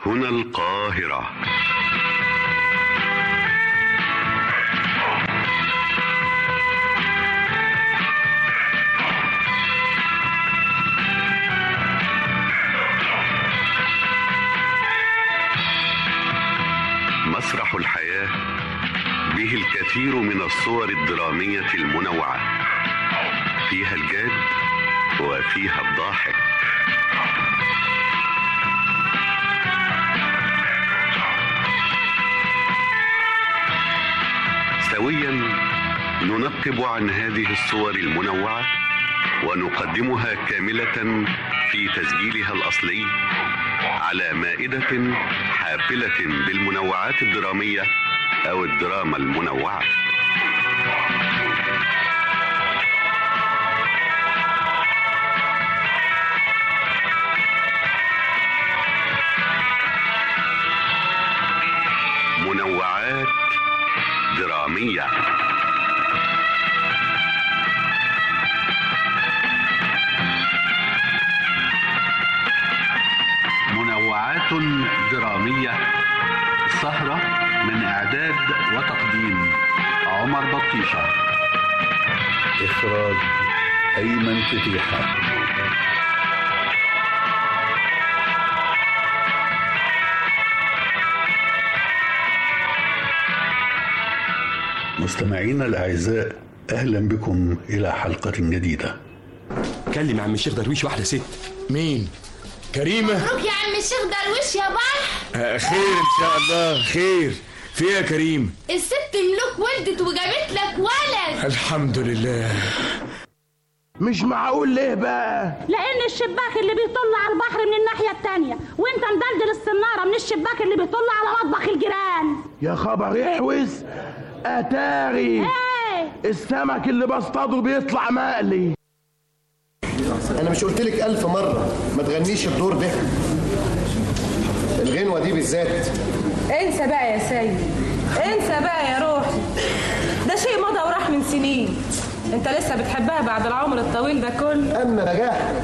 هنا القاهرة. مسرح الحياة به الكثير من الصور الدرامية المنوعة، فيها الجاد وفيها الضاحك. سويا ننقب عن هذه الصور المنوعة ونقدمها كاملة في تسجيلها الأصلي على مائدة حافلة بالمنوعات الدرامية أو الدراما المنوعة. منوعات درامية. منوعات درامية، سهرة من إعداد وتقديم عمر بطيشة، إخراج أيمن فتيحة. مستمعينا الأعزاء، أهلا بكم إلى حلقة جديدة. كلم عم الشيخ درويش واحدة ست. مين؟ كريمة؟ مبروك يا عم الشيخ درويش يا بحر. خير إن شاء الله خير. في يا كريم؟ الست ملوك ولدت وجابت لك ولد. الحمد لله. مش معقول ليه بقى؟ لأن الشباك اللي بيطل على البحر من الناحية التانية، وانت مدلدل السنارة من الشباك اللي بيطل على مطبخ الجيران. يا خبر يحوس. أتاري السمك اللي بصطاده بيطلع مقلي. أنا مش قلتلك 1000 مرة ما تغنيش الدور ده، الغنوة دي بالذات. انسى بقى يا سيد، انسى بقى يا روحي، ده شيء مضى وراح من سنين. انت لسه بتحبها بعد العمر الطويل ده كله؟ أما نجاح.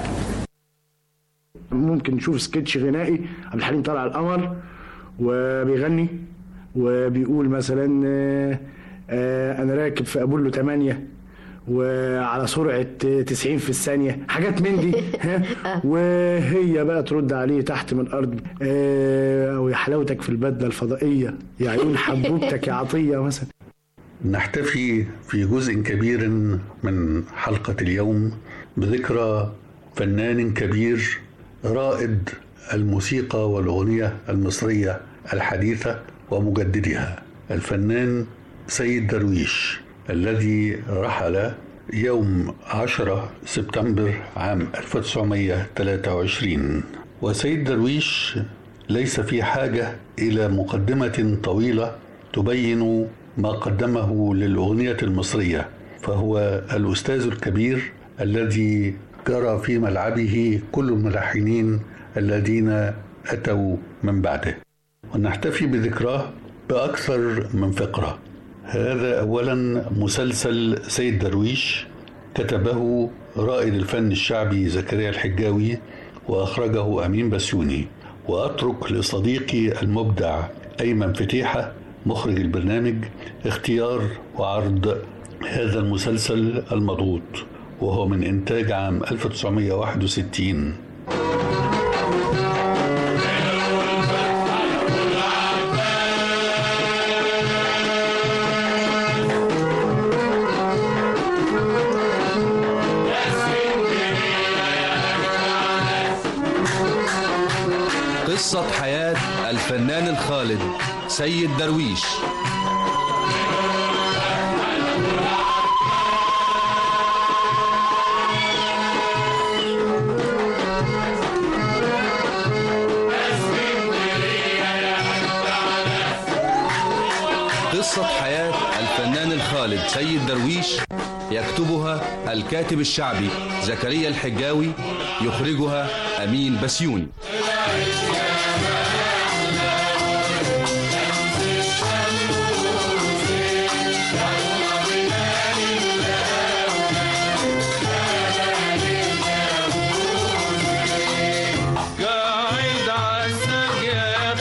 ممكن نشوف سكتش غنائي عبد الحليم طالع على القمر وبيغني وبيقول مثلا أنا راكب في أبولو 8 وعلى سرعة 90 في الثانية، حاجات من دي. وهي بقى ترد عليه تحت من الأرض، ويا حلاوتك في البدلة الفضائية، يا عيون حبوبتك يا عطية مثلا. نحتفي في جزء كبير من حلقة اليوم بذكرى فنان كبير رائد الموسيقى والأغنية المصرية الحديثة ومجددها، الفنان سيد درويش، الذي رحل يوم 10 سبتمبر عام 1923. وسيد درويش ليس في حاجة إلى مقدمة طويلة تبين ما قدمه للأغنية المصرية، فهو الأستاذ الكبير الذي جرى في ملعبه كل الملحنين الذين أتوا من بعده، ونحتفي بذكراه بأكثر من فقرة. هذا أولا مسلسل سيد درويش، كتبه رائد الفن الشعبي زكريا الحجاوي وأخرجه أمين بسيوني، وأترك لصديقي المبدع أيمن فتيحة مخرج البرنامج اختيار وعرض هذا المسلسل المضغوط، وهو من إنتاج عام 1961. قصة حياة الفنان الخالد سيد درويش. قصة حياة الفنان الخالد سيد درويش يكتبها الكاتب الشعبي زكريا الحجاوي، يخرجها أمين بسيوني. قاعد عالسقف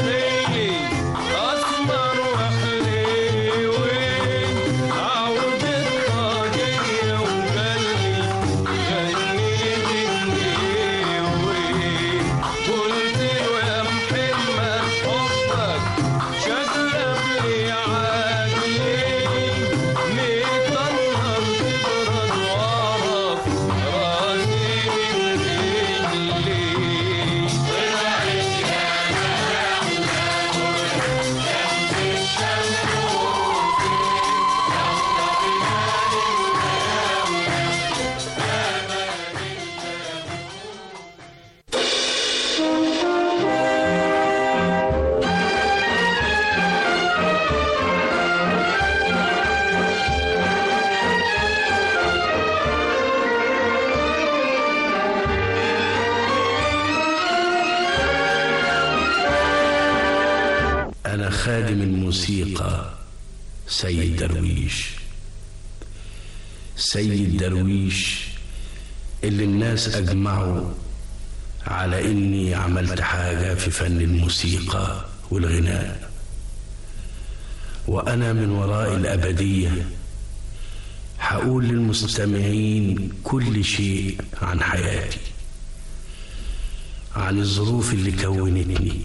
أنا خادم الموسيقى سيد درويش. سيد درويش اللي الناس أجمعوا على إني عملت حاجة في فن الموسيقى والغناء، وأنا من وراء الأبدية هقول للمستمعين كل شيء عن حياتي، عن الظروف اللي كونتني،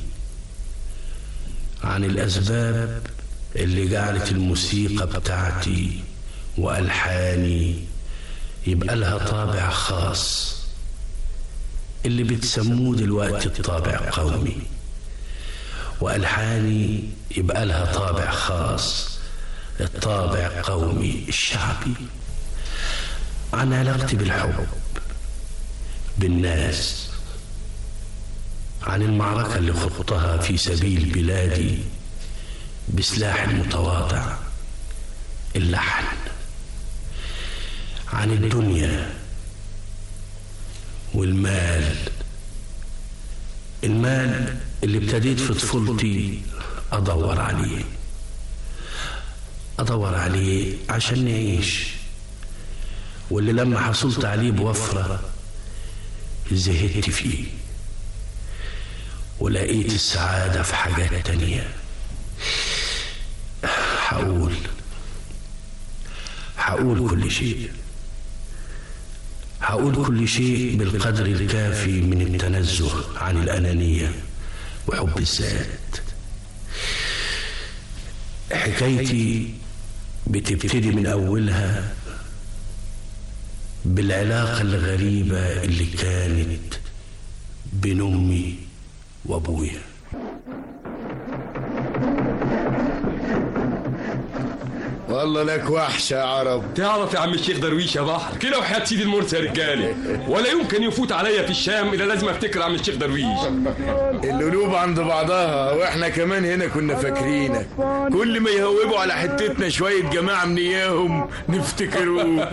عن الأسباب اللي جعلت الموسيقى بتاعتي وألحاني يبقى لها طابع خاص اللي بتسموه دلوقتي الطابع قومي، وألحاني يبقى لها طابع خاص الطابع قومي الشعبي. عن علاقتي بالحب بالناس، عن المعركة اللي خضتها في سبيل بلادي بسلاح المتواضع اللحن، عن الدنيا والمال، المال اللي ابتديت في طفولتي أدور عليه عشان نعيش، واللي لما حصلت عليه بوفرة زهدت فيه ولقيت السعادة في حاجات تانية. هقول كل شيء بالقدر الكافي من التنزه عن الأنانية وحب الذات. حكايتي بتبتدي من أولها بالعلاقة الغريبة اللي كانت بين أمي وأبويا. والله لك وحشة يا عرب. تعرف يا عم الشيخ درويش يا بحر كده وحياة سيدي المرسي يا رجالي، ولا يمكن يفوت عليا في الشام إلا لازم افتكر عم الشيخ درويش. القلوب عند بعضها، واحنا كمان هنا كنا فاكرينك. كل ما يهوبوا على حتتنا شوية جماعة من اياهم نفتكروك.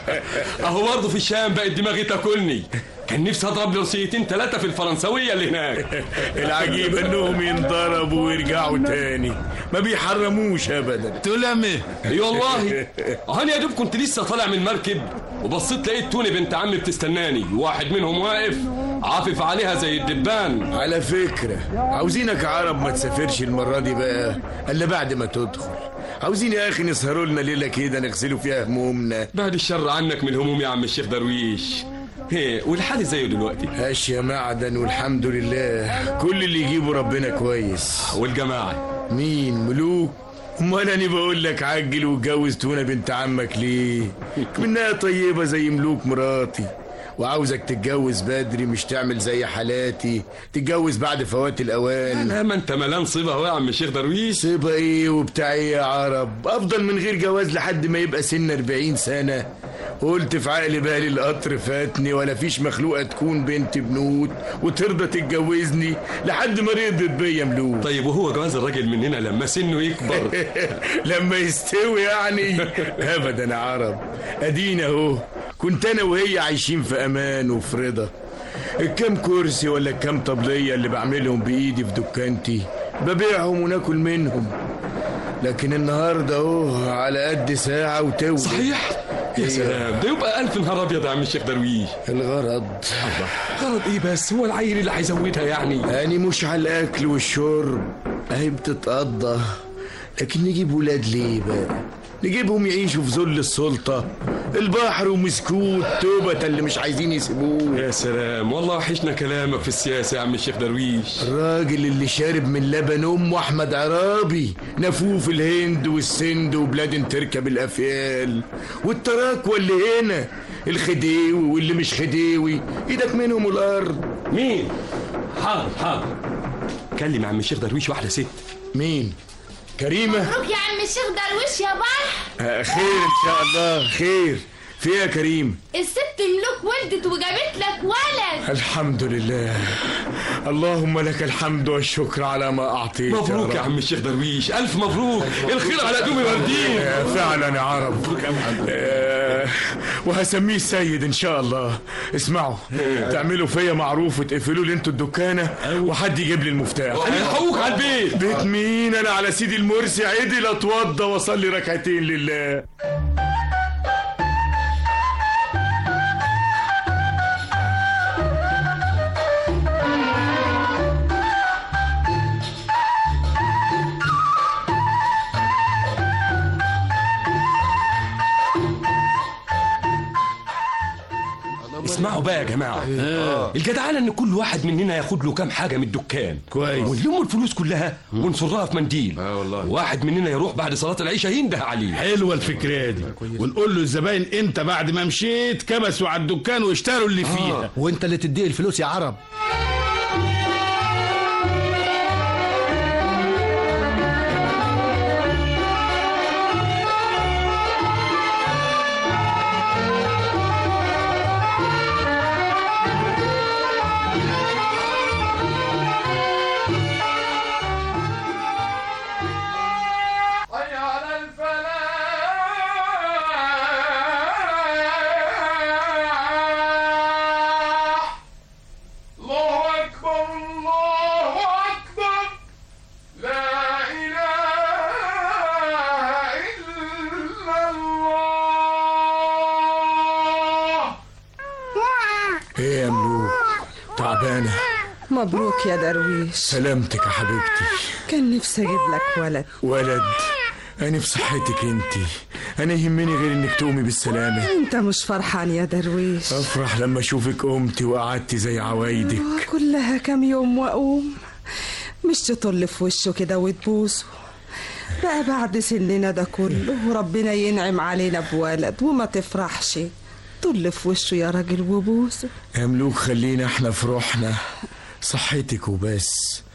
اهو برضه في الشام بقت دماغي تاكلني. كان نفسي اضرب لي روسيتين 3 في الفرنسويه اللي هناك. العجيب انهم ينضربوا ويرجعوا تاني، ما بيحرموش ابدا. تلمي اي والله. انا يا دوب كنت لسه طالع من المركب وبصيت لقيت توني بنت عمي بتستناني، واحد منهم واقف عافف عليها زي الدبان. على فكره عاوزينك يا عرب ما تسافرش المره دي بقى الا بعد ما تدخل. عاوزين يا اخي نسهروا لنا ليله كده نغسلوا فيها همومنا. بعد الشر عنك من الهموم يا عم الشيخ درويش. هي والحال زيه دلوقتي؟ اشياء معدن والحمد لله، كل اللي يجيبه ربنا كويس. والجماعه مين ملوك؟ امال انا بقول لك عجل واتجوز تونه بنت عمك ليه؟ منها طيبه زي ملوك مراتي، وعاوزك تتجوز بدري مش تعمل زي حالاتي تتجوز بعد فوات الاوان. لا ما انت ملان صيبه اهو يا عم الشيخ درويش. صيبه ايه وبتاع ايه يا عرب؟ افضل من غير جواز لحد ما يبقى سن 40 سنه. قلت في عقلي بالي القطر فاتني، ولا فيش مخلوقه تكون بنت بنوت وترضى تتجوزني لحد ما رضت بيا ملوك. طيب وهو جواز الراجل مننا لما سنه يكبر؟ لما يستوي يعني؟ ابدا يا عرب، ادينا اهو كنت انا وهي عايشين في امان وفي رضا. الكام كرسي ولا الكام طبليه اللي بعملهم بايدي في دكانتي ببيعهم وناكل منهم، لكن النهارده اهو على قد ساعه وتولد. صحيح يا سلام، ده يبقى 1000 نهار ابيض يا عم الشيخ درويش. الغرض غرض ايه بس؟ هو العيل اللي هيزودها يعني؟ يعني مش على الاكل والشرب اهي بتتقضى، لكن نجيب ولاد ليه بقى؟ نجيبهم يعيشوا في ذل السلطة، البحر ومسكوت توبة اللي مش عايزين يسيبوه. يا سلام والله وحشنا كلامك في السياسة يا عم الشيخ درويش. الراجل اللي شارب من لبن أمه أحمد عرابي، نفوف الهند والسند وبلاد تركب الأفيال، والتراكوة اللي هنا الخديوي واللي مش خديوي ايدك منهم الأرض. مين؟ حاضر كلم يا عم الشيخ درويش واحدة ست. مين؟ كريمة؟ مبروك يا عم الشيخ درويش يا بحر. خير ان شاء الله خير. في ايه يا كريم؟ الست ملوك ولدت وجابت لك ولد. الحمد لله، اللهم لك الحمد والشكر على ما اعطيت. مبروك يا عم الشيخ درويش، الف مبروك، الخير على دومي وردين. فعلا يا عرب. وهسميه السيد ان شاء الله. اسمعوا، تعملوا فيا معروف وتقفلوا لي انتوا الدكانه وحد يجيب لي المفتاح. هنلحقوك على البيت. بيت مين؟ انا على سيدي المرسي عدل اتوضى واصلي ركعتين لله. اسمعوا بقى يا جماعة، الجدعانة ان كل واحد مننا ياخد له كام حاجة من الدكان كويس، ونلم الفلوس كلها ونصرها في منديل. والله واحد مننا يروح بعد صلاة العشاء ينده عليه. حلوة الفكرة دي، ونقول له الزباين انت بعد ما مشيت كبسوا على الدكان واشتروا اللي فيها، وانت اللي تديه الفلوس يا عرب. ايه يا ملوك، تعبانه؟ مبروك يا درويش. سلامتك يا حبيبتي. كان نفسي اجيب لك ولد. ولد؟ انا في صحتك انتي، انا يهمني غير انك تقومي بالسلامه. انت مش فرحان يا درويش؟ افرح لما اشوفك قمتي وقعدتي زي عوايدك. كلها كام يوم واقوم، مش تطل في وشه كده وتبوسه بقى بعد سننا ده كله، وربنا ينعم علينا بولد وما تفرحش؟ طل في وشه يا راجل وبوسه. يا ملوك خلينا احنا في روحنا، صحتك وبس.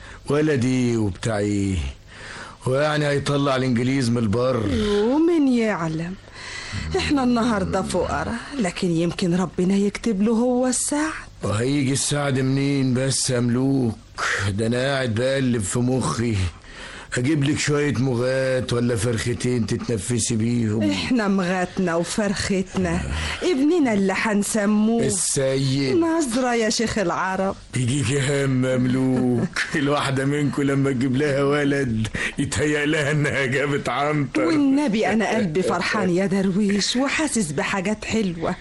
ولدي وبتاع ايه، ويعني هيطلع الانجليز من البر؟ ومن يعلم، احنا النهارده فقراء، لكن يمكن ربنا يكتب له هو السعد. وهيجي السعد منين بس يا ملوك؟ ده انا قاعد بقلب في مخي اجيب لك شويه مغات ولا فرختين تتنفسي بيهم. احنا مغاتنا وفرختنا ابننا اللي هنسموه السيد نظرة يا شيخ العرب. يجيكي هم يا ملوك، الواحدة منكم لما تجيب لها ولد يتهيأ لها انها جابت عنتر. والنبي انا قلبي فرحان يا درويش وحاسس بحاجات حلوة.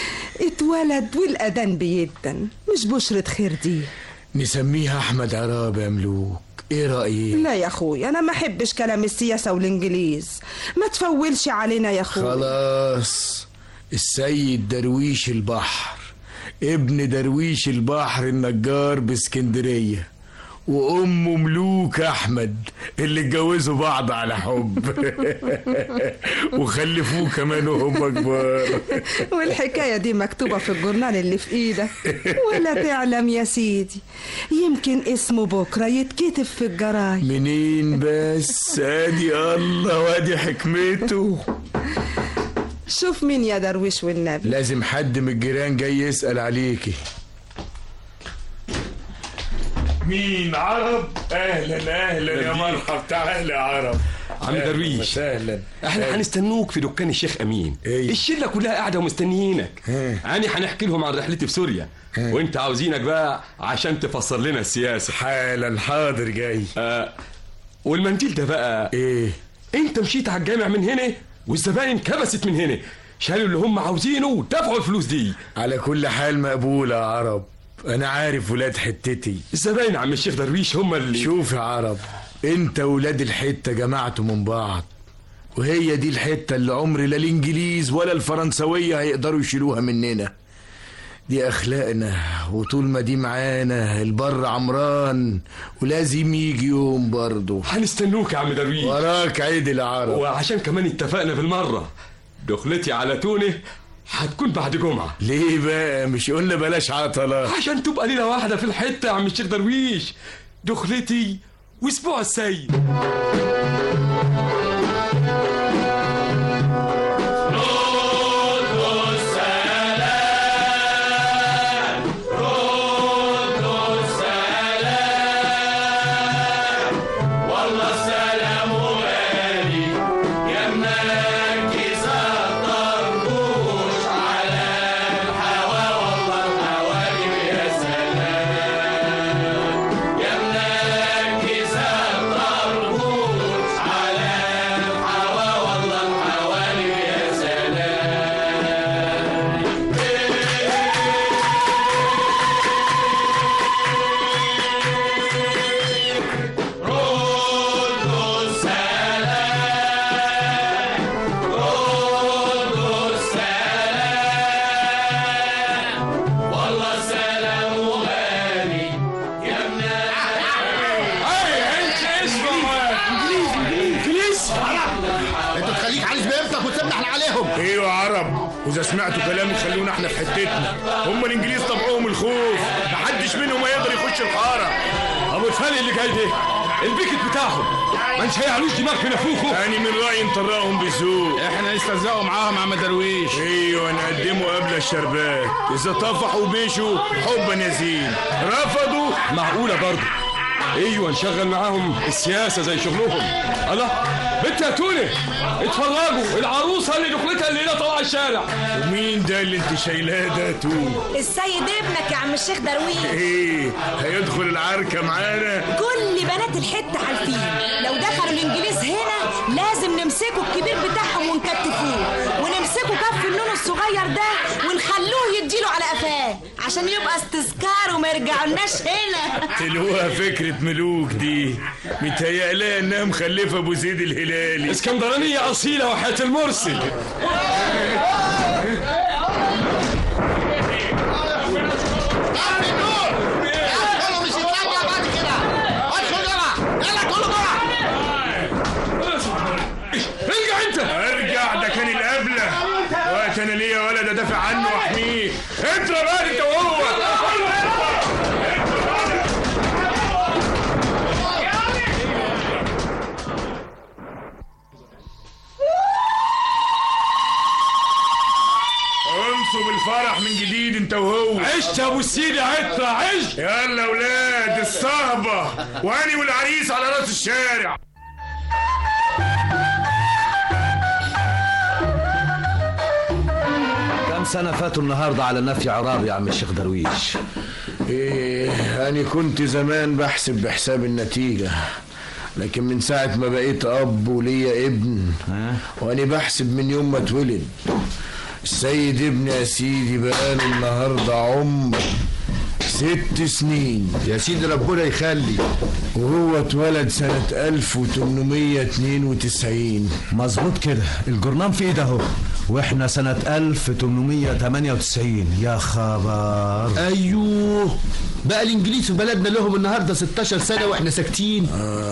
اتولد والأذان بيدن، مش بشرة خير دي. نسميها احمد عراب يا ملوك، ايه رأيك؟ لا يا اخويا، انا ما احبش كلام السياسة والانجليز، ما تفولش علينا يا اخويا. خلاص، السيد درويش البحر، ابن درويش البحر النجار باسكندرية، وامه ملوك احمد اللي اتجوزوا بعض على حب وخلفوه كمان وهم كبار. والحكاية دي مكتوبة في الجورنال اللي في ايدك، ولا تعلم يا سيدي، يمكن اسمه بكرة يتكتب في الجرايد. منين بس؟ ادي الله وادي حكمته. شوف مين يا درويش والنبي. لازم حد من الجيران جاي يسأل عليكي. مين؟ عرب؟ اهلا اهلا يا مرحب، تعال يا عرب. عم درويش اهلا. احنا هنستنوك في دكان الشيخ امين. الشله كلها قاعده ومستنيينك. انا هنحكي لهم عن رحلتي في سوريا، وانت عاوزينك بقى عشان تفسر لنا السياسه. حالا، حاضر جاي. والمنديل ده بقى ايه؟ انت مشيت على الجامع من هنا والزباين كبست من هنا، شالوا اللي هم عاوزينه ودفعوا الفلوس دي. على كل حال مقبولة يا عرب، انا عارف ولاد حتتي. الزباين عم الشيخ درويش هم اللي... شوف يا عرب، انت ولاد الحتة جمعتوا من بعض، وهي دي الحتة اللي عمر لا الانجليز ولا الفرنسوية هيقدروا يشيلوها مننا. دي اخلاقنا، وطول ما دي معانا البر عمران، ولازم يجي يوم برضه. هنستنوك يا عم درويش. وراك عيد يا عرب. وعشان كمان اتفقنا بالمرة، دخلتي على تونه هتكون بعد جمعة. ليه بقى؟ مش قلنا بلاش عطلة؟ عشان تبقى ليلة واحدة في الحتة يا عم الشيخ درويش، دخلتي واسبوع السيد. صلاة واذا سمعتوا كلامي خلونا احنا في حتتنا. هم الانجليز طبعهم الخوف، محدش منهم هيقدر يخش الحاره. ابو الفالق اللي جاي ده البيكت بتاعهم ما مش هيعلوش دماغ في نفوخه. انا من رايي نطرقهم بذوق. احنا نستهزئوا معاهم عم درويش. ايوه نقدموا قبل الشربات. اذا طفحوا بيشوا حبا يزين، رفضوا معقوله برضه. ايوه نشغل معاهم السياسه زي شغلهم. الله بنت يا توني اتفرجوا العروسه اللي دخلتها الليله طالعه الشارع. ومين ده اللي انت شايلاه ده توني؟ السيد ابنك يا عم الشيخ درويش. ايه هيدخل العركه معانا؟ كل بنات الحته حالفين لو دخلوا الانجليز هنا لازم نمسكوا الكبير بتاعهم ونكتفوه، ونمسكوا كف النون الصغير ده ونخلوه يديله على قفاه عشان يبقى استذكار وما يرجعولناش هنا. تلوها فكره ملوك دي، متهيألها انها مخلفه ابو زيد الهلالي. اسكندرانيه اصيله وحياه المرسي. ارجع، ده كان القبله وقت انا ليا ولد ادافع عنه واحميه. انت بقى انت وهو. انصب الفرح من جديد انت وهو. عشت يا ابو السيد عطره عشت. يلا اولاد الصهبه واني والعريس على راس الشارع. كم سنة فاتوا النهاردة على نفي عرابي يا عم الشيخ درويش؟ ايه انا كنت زمان بحسب بحساب النتيجة، لكن من ساعة ما بقيت اب وليا ابن وانا بحسب من يوم ما اتولد. السيد ابني يا سيدي بقاله النهاردة عمر 6 سنين يا سيدي ربنا يخلي. وهو اتولد سنة 1892. مظبوط كده، الجرنان في ايده اهو، واحنا سنة 1898. يا خبر. ايوه بقى الانجليز في بلدنا لهم النهارده 16 سنة واحنا ساكتين.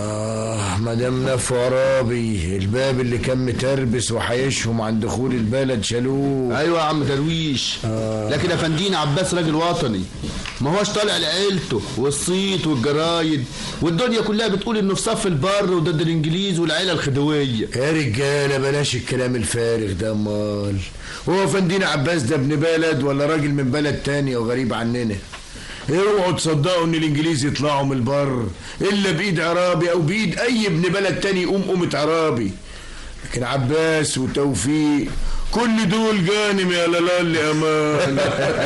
مدام نفو عرابي الباب اللي كان متربس وحيشهم عن دخول البلد شالوه. ايوه يا عم درويش. لكن افندينا عباس راجل وطني، ما هوش طالع لعيلته والصيت والجرايد والدنيا كلها بتقول انه في صف البر وضد الانجليز والعيله الخديويه. يا رجاله بلاش الكلام الفارغ ده. امال هو فندينا عباس ده ابن بلد ولا راجل من بلد تانية وغريب عننا؟ اوعوا تصدقوا ان الانجليز يطلعوا من البر الا بايد عرابي او بايد اي ابن بلد تاني يقوم قومة عرابي. لكن عباس وتوفيق كل دول جانم يا لالال امان.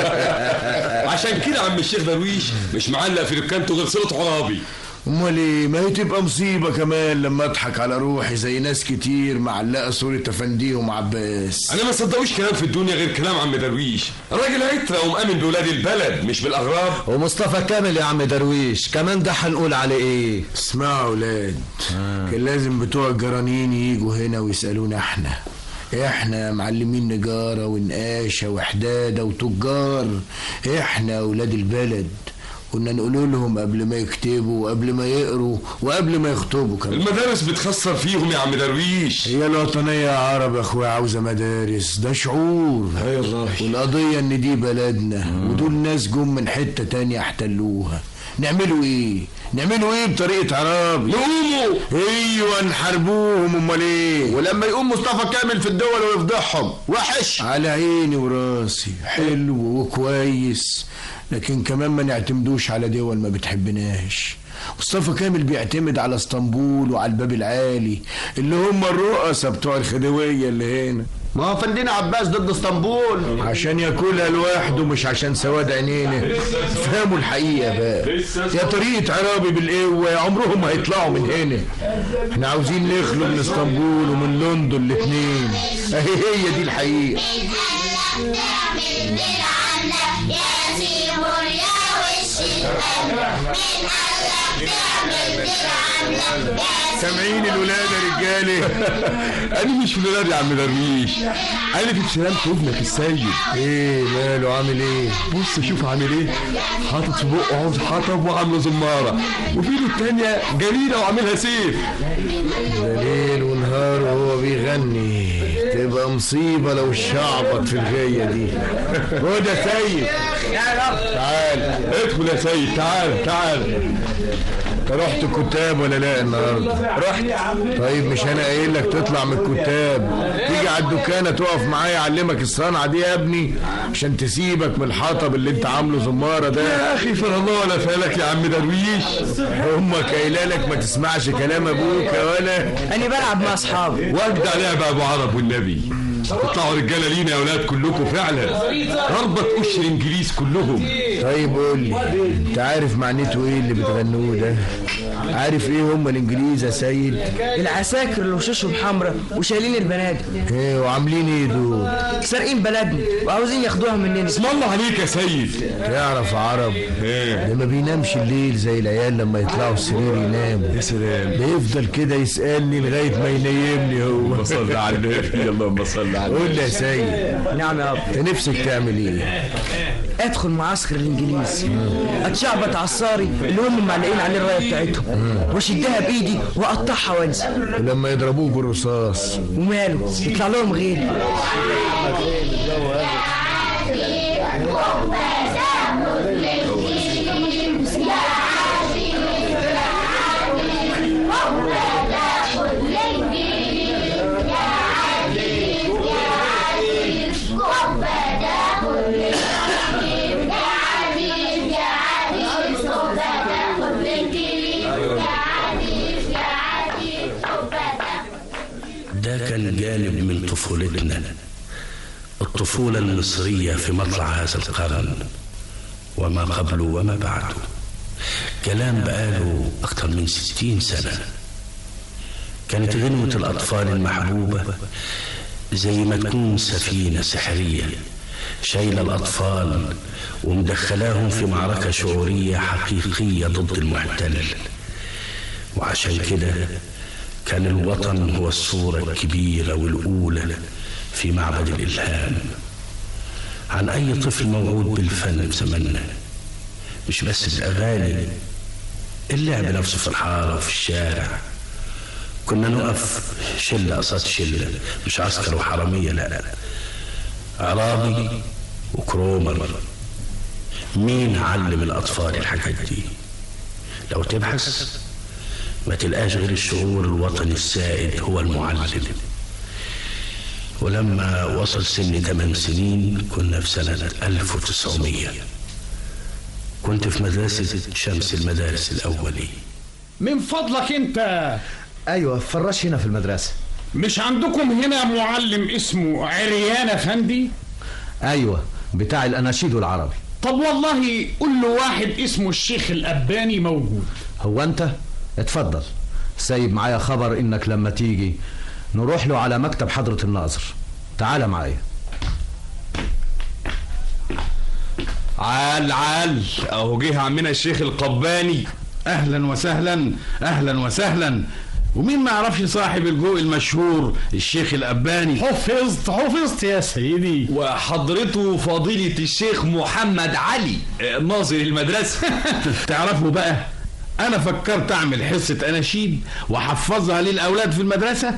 عشان كده عم الشيخ درويش مش معلق في ركانته غير صوت عرابي. امال ايه؟ ما هي تبقى مصيبه كمان لما اضحك على روحي زي ناس كتير معلقه صوره افنديهم عباس. انا ما صدقوش كلام في الدنيا غير كلام عم درويش. الراجل هيترى ومأمن بولاد البلد مش بالاغراب. ومصطفى كامل يا عم درويش كمان ده هنقول عليه ايه؟ اسمعوا اولاد، كان لازم بتوع الجرانين يجوا هنا ويسالونا احنا معلمين نجاره ونقاشه وحداده وتجار، احنا اولاد البلد كنا نقول لهم قبل ما يكتبوا وقبل ما يقروا وقبل ما يخطبوا كمان. المدارس بتخسر فيهم يا عم درويش. هي الوطنية يا عرب يا اخويا عاوزة مدارس، ده شعور. والقضية ان دي بلدنا ودول ناس جم من حتة تانية احتلوها. نعملوا ايه بطريقة عرابي؟ نقوموا. ايوه نحاربوهم. امال ايه؟ ولما يقوم مصطفى كامل في الدول ويفضحهم وحش. على عيني وراسي، حلو وكويس، لكن كمان ما نعتمدوش على دول ما بتحبناش. مصطفى كامل بيعتمد على اسطنبول وعلى الباب العالي اللي هم الرؤساء بتوع الخديوية اللي هنا. ما هو فندينا عباس ضد اسطنبول عشان ياكلها لوحده مش عشان سواد عينينا. فهموا الحقيقة بقى، يا طريقة عرابي بالقوة يا عمرهم ما هيطلعوا من هنا. احنا عاوزين نخلوا من اسطنبول ومن لندن الاتنين. هي دي الحقيقة. سامعين الولاد يا رجاله؟ انا مش في الولاد يا عم درويش، انا في بسلامة ابنك السيد. ايه ماله عامل ايه؟ بص شوف عامل ايه، حاطط في بقه عود حطب وعامله زماره وفي له التانية جريده وعاملها سيف. ده ليل ونهار وهو بيغني، تبقى تبقى مصيبة لو شعبط في الغية دي. خد يا سيد. تعال ادخل يا سيد. تعال. انت رحت الكتاب ولا لا النهارده؟ رحت. طيب مش انا قايل لك تطلع من الكتاب تيجي على الدكانه تقف معايا اعلمك الصنعه دي يا ابني، عشان تسيبك من الحطب اللي انت عامله زماره ده. يا اخي فر الله ولا فالك يا عم درويش، امك قايله لك ما تسمعش كلام ابوك يا ولا. انا بلعب مع اصحابي. واجدع لعبه ابو عرب والنبي. اطلعوا رجاله لينا يا اولاد كلكم فعلا. ضربة قش الانجليز كلهم. طيب قول لي، انت عارف معناته ايه اللي بتغنوه ده؟ عارف ايه هم الانجليز يا سيد؟ العساكر اللي وشوشهم حمراء وشايلين البنادق. ايه وعاملين ايه دول؟ سارقين بلدنا وعاوزين ياخدوها مننا. اسم الله عليك يا سيد. تعرف عرب ده ما بينامش الليل زي العيال لما يطلعوا السرير يناموا. يا سلام. بيفضل كده يسألني لغاية ما ينيمني هو. اللهم صل على النبي. اللهم صل على النبي. قول لي يا سيد. نعم يا ابا. انت نفسك تعمل ايه؟ ادخل معسكر الانجليز، اتشعبط عصاري اللي هم معلقين عليه الرايه بتاعتهم، واشدها بايدي واقطعها وانزل. ولما يضربوك بالرصاص وماله يطلع لهم غيري. ده كان جانب من طفولتنا، الطفولة المصرية في مطلع هذا القرن وما قبله وما بعده. كلام بقاله أكثر من 60 سنة. كانت غنوة الأطفال المحبوبة زي ما تكون سفينة سحرية شايلة الأطفال ومدخلاهم في معركة شعورية حقيقية ضد المحتل. وعشان كده كان الوطن هو الصورة الكبيرة والأولى في معبد الإلهام عن أي طفل موعود بالفن في زماننا، مش بس بالأغاني، اللعب نفسه في الحارة وفي الشارع. كنا نقف شلة قصاد شلة، مش عسكر وحرامية، لا، عرابي وكرومر. مين علم الأطفال الحاجات دي؟ لو تبحث ما تلقاش غير الشعور الوطني السائد هو المعلم. ولما وصل سن 8 سنين كنا في سنة 1900. كنت في مدرسة شمس المدارس الأولي. من فضلك انت. ايوه فراش هنا في المدرسة. مش عندكم هنا معلم اسمه عريان افندي؟ ايوه بتاع الاناشيد والعربي. طب والله قول له واحد اسمه الشيخ الأباني موجود. هو انت؟ اتفضل. سايب معايا خبر انك لما تيجي نروح له على مكتب حضرة الناظر. تعال معايا. عال اهو جه عمنا الشيخ القباني. اهلا وسهلا. اهلا وسهلا. ومين ما يعرفش صاحب الجوء المشهور الشيخ الأباني؟ حفظت يا سيدي. وحضرته فضيلة الشيخ محمد علي ناظر المدرسة. تعرفوا بقى انا فكرت اعمل حصة اناشيد واحفظها للاولاد في المدرسة.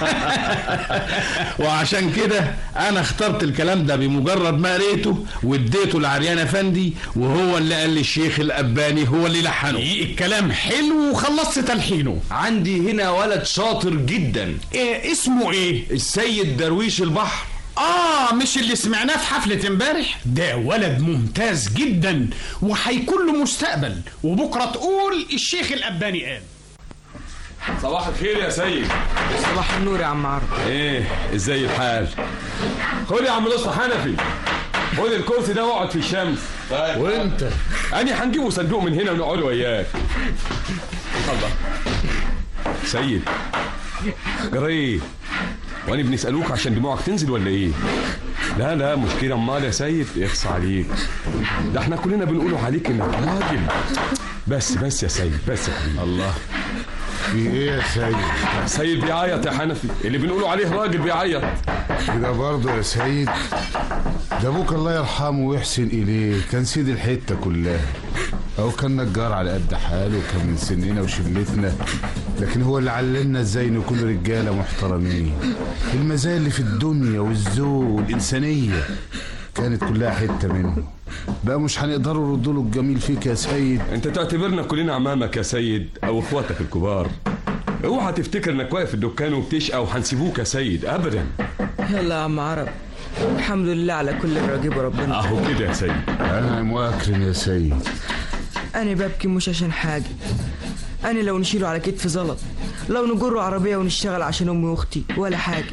وعشان كده انا اخترت الكلام ده بمجرد ما قريته واديته لعريان افندي، وهو اللي قال لي الشيخ الأباني هو اللي لحنه. الكلام حلو وخلصت تلحينه. عندي هنا ولد شاطر جدا. إيه اسمه ايه؟ السيد درويش البحر. مش اللي سمعناه في حفلة امبارح؟ ده ولد ممتاز جدا وهيكون له مستقبل، وبكرة تقول الشيخ الأباني قال. صباح الخير يا سيد. صباح النور يا عم عرب. ايه ازاي الحال؟ خد يا عم لص حنفي، خد الكرسي ده واقعد في الشمس. طيب وانت؟ أنا هنجيبه صندوق من هنا ونقعد وياك. الله سيد جري، وانا بنسألوك عشان دموعك تنزل ولا ايه؟ لا مش كده. امال يا سيد اخص عليك، ده احنا كلنا بنقولوا عليك انك راجل. بس يا سيد، بس يا حبيبي. الله في ايه يا سيد؟ سيد بيعيط يا حنفي، اللي بنقولوا عليه راجل بيعيط كده برضه يا سيد. ده ابوك الله يرحمه ويحسن اليه كان سيد الحته كلها. هو كان نجار على قد حاله وكان من سننا وشلتنا، لكن هو اللي علمنا ازاي نكون رجاله محترمين. المزايا اللي في الدنيا والذوق والانسانيه كانت كلها حته منه. بقى مش هنقدروا نردوا له الجميل فيك يا سيد. انت تعتبرنا كلنا عمامك يا سيد او اخواتك الكبار. اوعى تفتكر انك واقف في الدكان وبتشقى وهنسيبوك يا سيد ابدا. يلا يا عم عرب، الحمد لله على كل اللي راجبه ربنا. اهو كده يا سيد. انا مواكرم يا سيد. انا ببكي مش عشان حاجه، انا لو نشيله على كتف زلط، لو نجره عربيه ونشتغل عشان امي واختي ولا حاجه،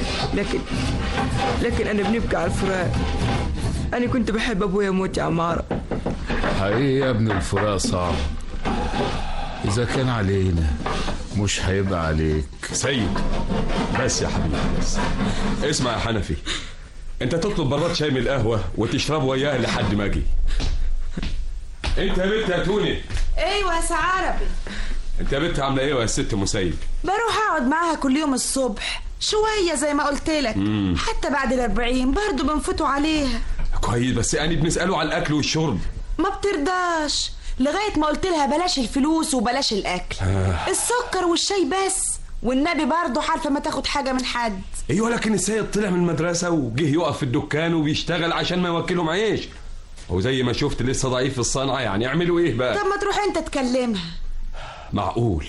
لكن انا بنبكي على الفراق. انا كنت بحب ابويا موت يا عم عرب. حقيقي يا ابن الفراق صعب، اذا كان علينا مش هيبقى عليك. سيد بس يا حبيبي بس. اسمع يا حنفي، انت تطلب براد شاي من القهوه وتشرب وياه لحد ما اجي. انت يا بنت يا توني. ايوه يا سعربي. انت يا بنت عامله ايه يا ست ام سيد؟ بروح اقعد معاها كل يوم الصبح شويه زي ما قلت لك. حتى بعد 40 برضه بنفوتوا عليها. كويس، بس يعني بنساله على الاكل والشرب. ما بترضاش لغايه ما قلت لها بلاش الفلوس وبلاش الاكل. السكر والشاي بس، والنبي برضه عارفه ما تاخد حاجه من حد. ايوه، لكن السيد طلع من المدرسه وجه يقف في الدكان وبيشتغل عشان ما يوكلهم عيش، وزي ما شفت لسه ضعيف في الصنعه. يعني يعملوا ايه بقى؟ طب ما تروح انت تكلمها. معقول؟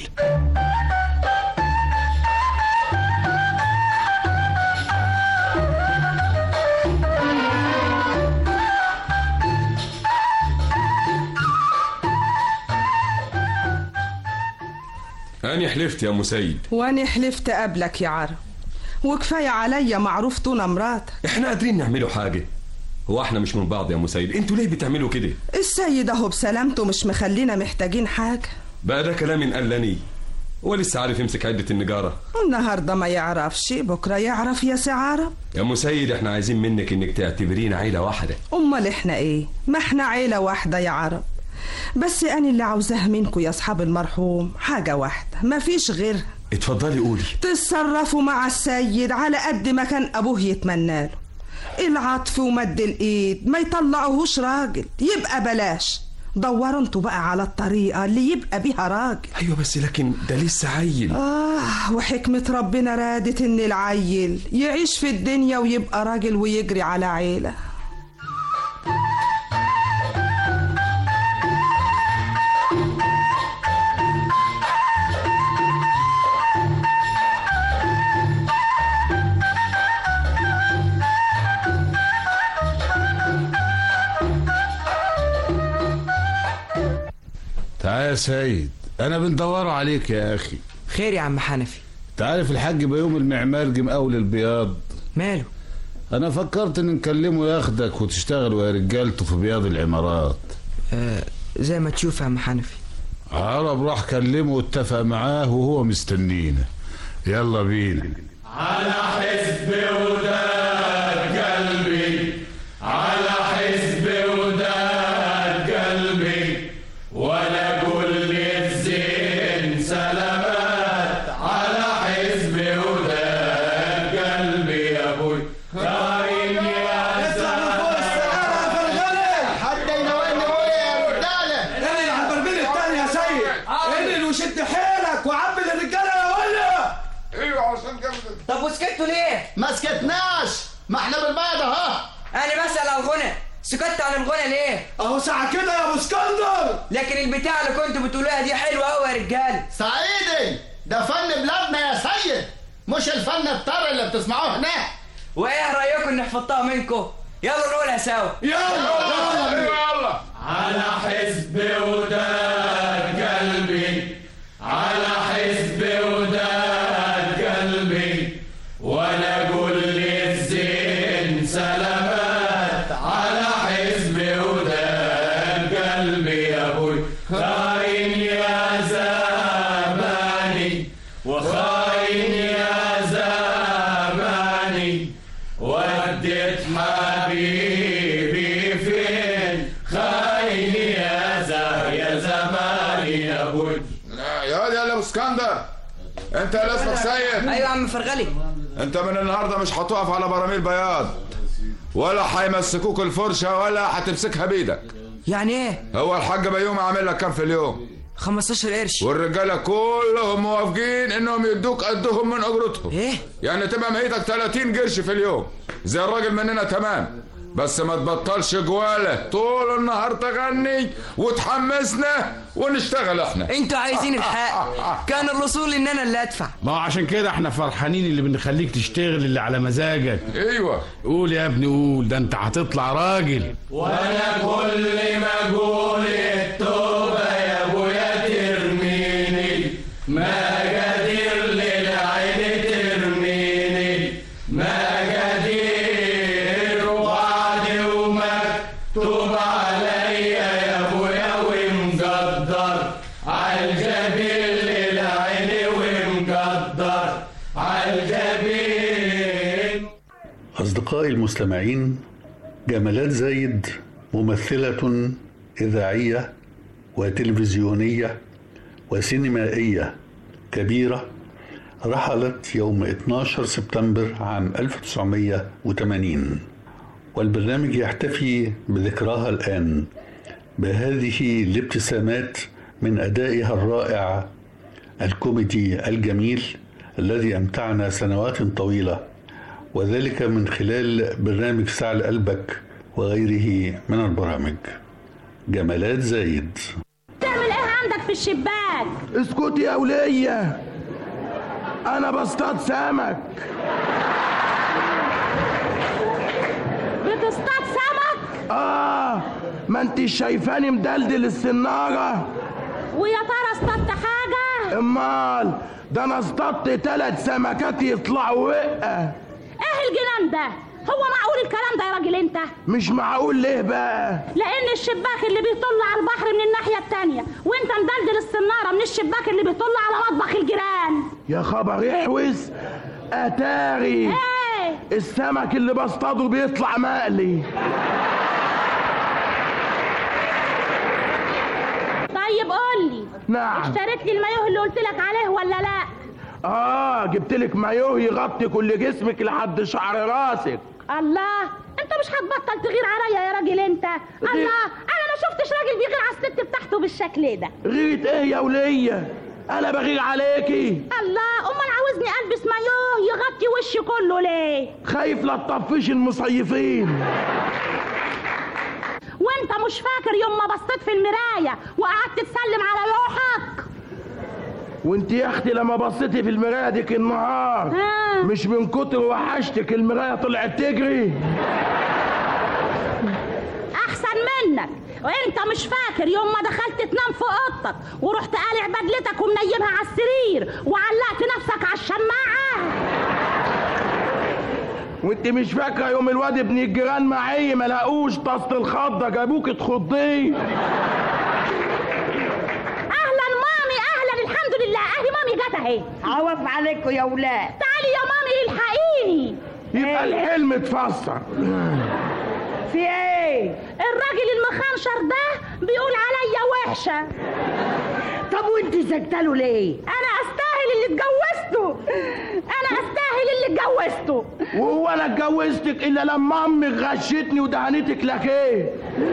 أنا حلفت يا ام سيد. وأنا حلفت قبلك يا عرب، وكفاية عليا معروف طول مراتك. احنا قادرين نعملوا حاجة؟ هو احنا مش من بعض يا ام سيد؟ انتوا ليه بتعملوا كده؟ السيد اهو بسلامته مش مخلينا محتاجين حاجة. بقى ده كلام انقلني. هو لسه عارف يمسك عدة النجارة؟ النهارده ما يعرفش، بكرة يعرف يا سي عرب. يا ام سيد احنا عايزين منك انك تعتبرينا عيلة واحدة. امال احنا ايه؟ ما احنا عيلة واحدة يا عرب، بس أنا اللي عاوزاه منكم يا أصحاب المرحوم حاجة واحدة مفيش غيرها. اتفضلي قولي. تتصرفوا مع السيد على قد ما كان أبوه يتمناله، العطف ومد الإيد، ما يطلعوهوش راجل يبقى بلاش. دوروا انتوا بقى على الطريقة اللي يبقى بيها راجل. أيوة بس لكن ده لسه عيل. وحكمة ربنا رادت إن العيل يعيش في الدنيا ويبقى راجل ويجري على عيلة. تعال يا سيد، انا بندوروا عليك يا اخي. خير يا عم حنفي؟ تعرف الحاج بيوم المعمارجي مقاول البياض؟ ماله؟ انا فكرت ان نكلمه ياخدك وتشتغلوا يا رجالته في بياض العمارات. زي ما تشوف يا عم حنفي. عرب راح كلمه واتفق معاه وهو مستنينا. يلا بينا. على حسب وداد قلبي، على حسب وداد قلبي، ولا قول الزين سلامات. على حسب وداد قلبي يا ابوي، خاين يا حتى ينويني يا رجاله. انقل على البربيل الثاني يا سيد، انقل وشد حيلك وعبي الرجاله يا ولا. ايوه عشان كده. طب وسكتوا ليه؟ ما سكتناش، ما احنا بالبيضة اهو. انا بسأل على الغنى، سكت عن الغنى ليه؟ اهو ساعة كده يا ابو اسكندر. لكن البتاع اللي كنتوا بتقولوها دي حلوه قوي يا رجاله. سعيدي، ده فن بلادنا يا سيد، مش الفن الطري اللي بتسمعوه هناك. وايه رايكم نحفظها منكم؟ يلا نقولها سوا. يلا. على حسب وداد قلبي، على حسب وداد قلبي، ولا قول الزين سلامات. على حسب وداد قلبي يا ابوي، خاين يا زماني، وخاين يا زماني، وديت حبيبي فين؟ خاين يا زماني يا ابوي. يا ابو اسكندر، انت اللي اسمك سيد؟ ايوه يا عم فرغلي. انت من النهارده مش هتقف على براميل بياض، ولا هيمسكوك الفرشه ولا هتمسكها بايدك. يعني ايه؟ هو الحاج بيومي عامل لك كام في اليوم؟ 15 قرش. والرجاله كلهم موافقين انهم يدوك قدهم من اجرتهم. ايه؟ يعني تبقى مهيتك 30 قرش في اليوم زي الراجل مننا تمام. بس ما تبطلش جواله طول النهار تغني وتحمسنا ونشتغل احنا. انتوا عايزين الحق. كان الرسول ان انا اللي ادفع. ما هو عشان كده احنا فرحانين اللي بنخليك تشتغل اللي على مزاجك. ايوه قول يا ابني قول، ده انت هتطلع راجل. وانا كل ما اقول التوبه يا ابويا ترميني، ما قادر للعين ترميني، ما مكتوب عليا يا ابويا ومقدر عالجبين للعين ومقدر عالجبين. أصدقائي المستمعين، جمالات زايد ممثلة إذاعية وتلفزيونية وسينمائية كبيرة، رحلت يوم 12 سبتمبر عام 1980، والبرنامج يحتفي بذكراها الآن بهذه الابتسامات من أدائها الرائع الكوميدي الجميل الذي أمتعنا سنوات طويلة، وذلك من خلال برنامج ساعة لقلبك وغيره من البرامج. جمالات زايد. تعمل ايه عندك في الشباك؟ اسكتي يا ولية، أنا بصطاد سمك. بتصطاد سمك؟ ما انت شايفاني مدلدل السنارة. ويا ترى اصطادت حاجة؟ امال ده انا اصطادت 3 سمكات يطلعوا وقة. ايه الجنان ده؟ هو معقول الكلام ده يا راجل انت؟ مش معقول ليه بقى؟ لان الشباك اللي بيطل على البحر من الناحية التانية، وانت مدلدل السنارة من الشباك اللي بيطل على مطبخ الجيران. يا خبر يحوس، اتاري ايه؟ السمك اللي بصطاده بيطلع مقلي. طيب قولي، نعم، اشتريت لي المايوه اللي قلت لك عليه ولا لا؟ جبت لك مايوه يغطي كل جسمك لحد شعر راسك. الله، انت مش هتبطل تغير عليا يا راجل انت. الله، انا ما شفتش راجل بيغير على الست بتاعته بالشكل ده. غيرة ايه يا ولية؟ انا بغير عليكي. الله، امال عاوزني البس مايوه يغطي وشي كله ليه؟ خايف لا تطفش المصيفين. وانت مش فاكر يوم ما بصيت في المراية وقعدت تسلم على لوحك؟ وانت يا اختي لما بصيتي في المراية ديك النهار مش من كتر وحشتك المراية طلعت تجري؟ احسن منك. وانت مش فاكر يوم ما دخلت تنام في اوضتك ورحت قالع بدلتك ومنيمها على السرير وعلقت نفسك على الشماعة؟ وانت مش فاكره يوم الواد ابن الجيران معي ما لقوش طاسه الخضه جابوك تخضيه؟ اهلا مامي، اهلا، الحمد لله، اهي مامي جت اهي. عوف عليكم يا ولاد. تعالي يا مامي الحقيني. يبقى الحلم اتفسر. في ايه؟ الراجل المخنشر ده بيقول عليا وحشه. طب وانت سكتاله ليه؟ انا استاهل اللي اتجوزته، انا استاهل اللي اتجوزته. وهو انا اتجوزتك الا لما امك غشتني ودهنتك لك ايه؟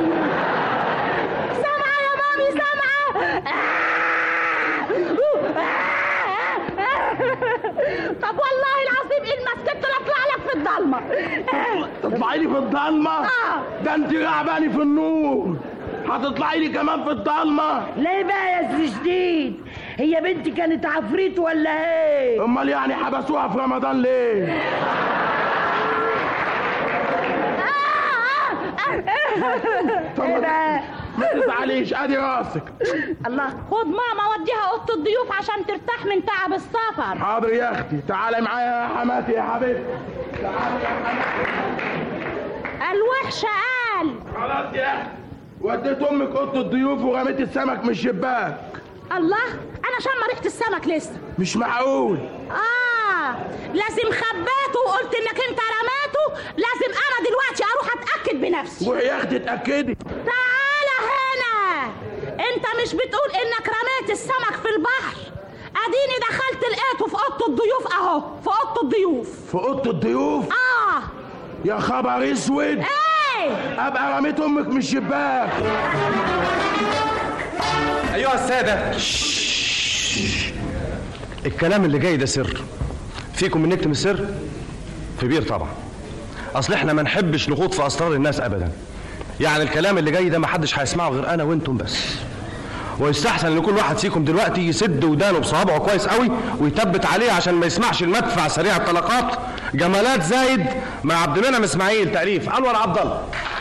سامعه يا مامي، سامعه. طب والله العظيم ان ما سكت اطلع لك في الضلمه. تطلعي لي في الضلمه؟ ده انت رعباني في النور، هتطلعي لي كمان في الضلمه؟ ليه بقى يا سي جديد؟ هي بنتي كانت عفريت ولا ايه؟ امال يعني حبسوها في رمضان ليه؟ ايه بقى؟ ما تزعليش، ادي راسك. الله، خد ماما وديها اوضه الضيوف عشان ترتاح من تعب السفر. حاضر يا اختي، تعالي معايا يا حماتي يا حبيبتي. تعالي يا حماتي. الوحشه قال. خلاص يا اختي، وديت امك اوضه الضيوف ورميت السمك من الشباك. الله، انا شم ريحه السمك لسه. مش معقول. لازم خبيته وقلت انك انت رميته. لازم انا دلوقتي اروح اتاكد بنفسي. روحي يا اختي اتاكدي. تعالى هنا، انت مش بتقول انك رميت السمك في البحر؟ اديني دخلت لقيته في اوضه الضيوف اهو، في اوضه الضيوف. في اوضه الضيوف؟ اه. يا خبر اسود. ايه؟ ايه؟ ابقى رميت امك من الشباك. ايها السادة، الكلام اللي جاي ده سر. فيكم من نكتم السر؟ في بير طبعا. اصل احنا ما نحبش نخوض في اسرار الناس ابدا. يعني الكلام اللي جاي ده ما حدش هيسمعه غير انا وانتم بس. ويستحسن ان كل واحد فيكم دلوقتي يسد ودانه بصوابعه كويس قوي ويثبت عليه عشان ما يسمعش المدفع سريع الطلقات. جمالات زايد مع عبد المنعم اسماعيل، تأليف انور عبد الله.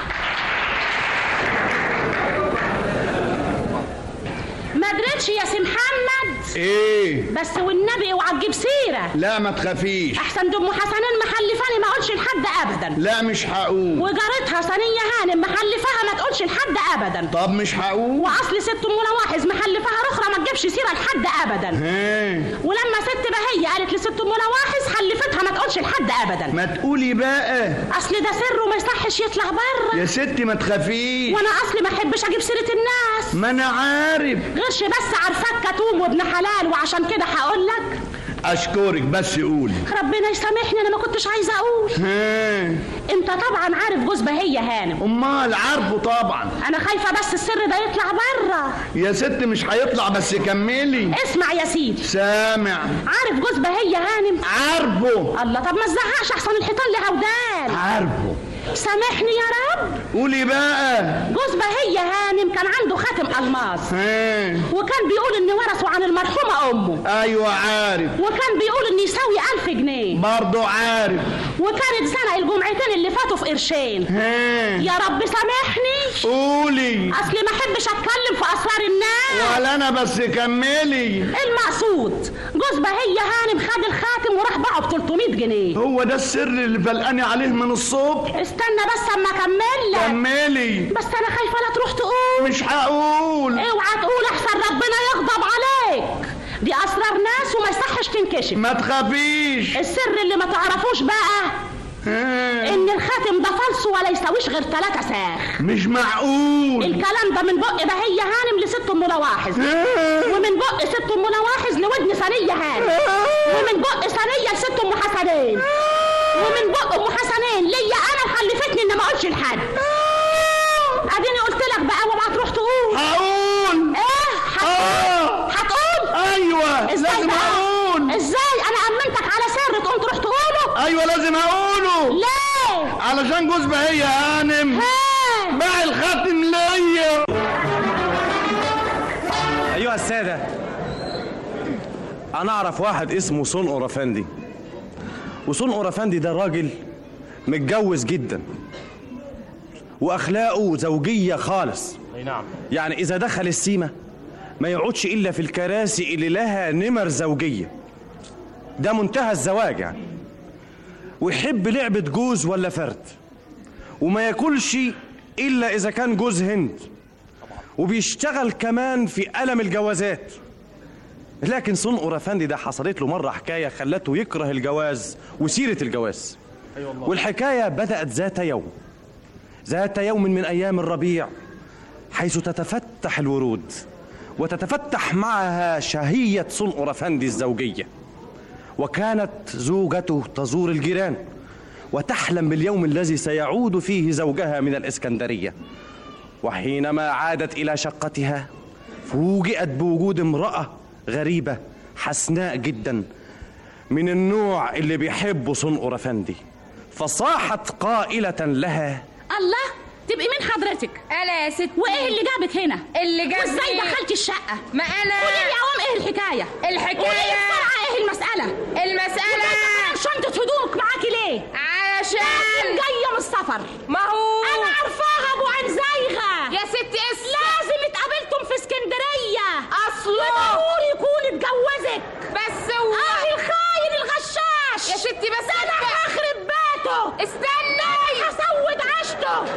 ما درتش يا سي محمد. ايه بس والنبي اوعى تجيب سيره. لا ما تخافيش. احسن دم حسنين محلفاني ما اقولش لحد ابدا. لا مش هقول. وجارتها ثانيه هانم محلفاها ما تقولش لحد ابدا. طب مش هقول. واصل ست ام لواحظ محلفاها اخرى ما تجيبش سيره لحد ابدا. ولما ست بهيه قالت لست ام لواحظ حلفتها ما تقولش لحد ابدا. ما تقولي بقى. اصل ده سر وما يصحش يطلع بره. يا ستي ما تخافيش. وانا اصلي ما احبش اجيب سيره الناس. ما انا عارف. غيرش بس عارفاك كتوم وابن حلال، وعشان كده هقول لك. اشكرك بس قولي. ربنا يسامحني انا ما كنتش عايزه اقول. انت طبعا عارف جوز بهيه هانم. امال عارفه طبعا. انا خايفه بس السر ده يطلع بره. يا ست مش هيطلع بس كملي. اسمع يا سيدي. سامع. عارف جوز بهيه هانم؟ عارفه. الله، طب ما تزعقش احسن الحيطان لهودان. عارفه. سامحني يا رب. قولي بقى. جوز بهيه هانم كان عنده خاتم الماس. وكان بيقول ان ورثه عن المرحومه امه. ايوه عارف. وكان بيقول ان يساوي 1000 جنيه. برضه عارف. وكانت زنق الجمعتين اللي فاتوا في قرشين. يا رب سامحني. قولي. اصلي ما احبش اتكلم في اسرار الناس. ولا انا بس كملي. المقصود جوز بهيه هانم خد الخاتم وراح باعه ب 300 جنيه. هو ده السر اللي فلقاني عليه من الصبح. استنى بس اما اكمل لك. كملي. بس انا خايفه لا تروح تقول. مش هقول. اوعى تقول احسن ربنا يغضب عليك. دي اسرار ناس وما يصحش تنكشف. ما تخافيش. السر اللي ما تعرفوش بقى ان الخاتم ده فلس ولا يساويش غير 3 ساخ. مش معقول. الكلام ده من بق بهيه هانم لست ام لواحظ، ومن بق ست ام لواحظ لودن ثانيه هانم، ومن بق ثانيه لست ام حسنين، ومن بق ام حسنين ليا انا وحلفتني ان ما اقولش لحد. اديني قلت لك بقى وما تروح تقول. هقول. ايه هتقول؟ ايوه لازم هقول. ازاي انا امنتك على سر تقوم تروح تقوله؟ ايوه لازم هقوله. ليه؟ علشان جوز بهيه هانم باع الخاتم ليا. ايها السادة، انا اعرف واحد اسمه صنقر افندي. وصنقر افندي ده راجل متجوز جدا واخلاقه زوجيه خالص. اي نعم. يعني اذا دخل السيمه ما يقعدش الا في الكراسي اللي لها نمر زوجيه. ده منتهى الزواج يعني. ويحب لعبه جوز ولا فرد، وما ياكلش الا اذا كان جوز هند. وبيشتغل كمان في قلم الجوازات. لكن صنقر افندي ده حصلت له مره حكايه خلته يكره الجواز وسيره الجواز. والحكايه بدات ذات يوم من ايام الربيع، حيث تتفتح الورود وتتفتح معها شهيه صنقر افندي الزوجيه. وكانت زوجته تزور الجيران وتحلم باليوم الذي سيعود فيه زوجها من الإسكندرية. وحينما عادت إلى شقتها فوجئت بوجود امرأة غريبة حسناء جدا من النوع اللي بيحبه صنقر افندي. فصاحت قائلة لها: الله، تبقي مين حضرتك؟ انا يا ست. وايه اللي جابك هنا؟ اللي جابني وازاي دخلتي الشقه؟ ما انا قولي لي عوام ايه الحكايه؟ قولي لي بسرعه ايه المساله؟ شنطه هدومك معاكي ليه؟ علشان جايه من السفر. ما هو انا عارفاها ابو عين زايغه يا ستي. لازم اتقابلتم في اسكندريه. اصله ضروري يكون اتجوزك. بس هو الخاين الغشاش يا ستي. بس انا هخرب بيته. استني هسود عشته.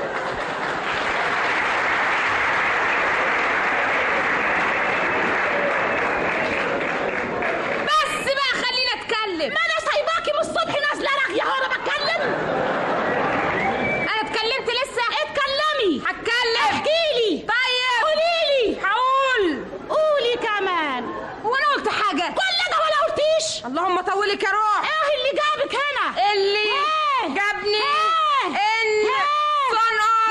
بس بقى خلينا اتكلم. ما انا سايباكي من الصبح نازله راغيه وانا بتكلم. انا اتكلمت لسه. اتكلمي. هتكلم. احكيلي. طيب قوليلي. هقول. قولي كمان. هو انا قلت حاجه؟ كل ده ولا قلتيش؟ اللهم طولك يا روح. ايه اللي جابك هنا؟ اللي جابني ان صنقر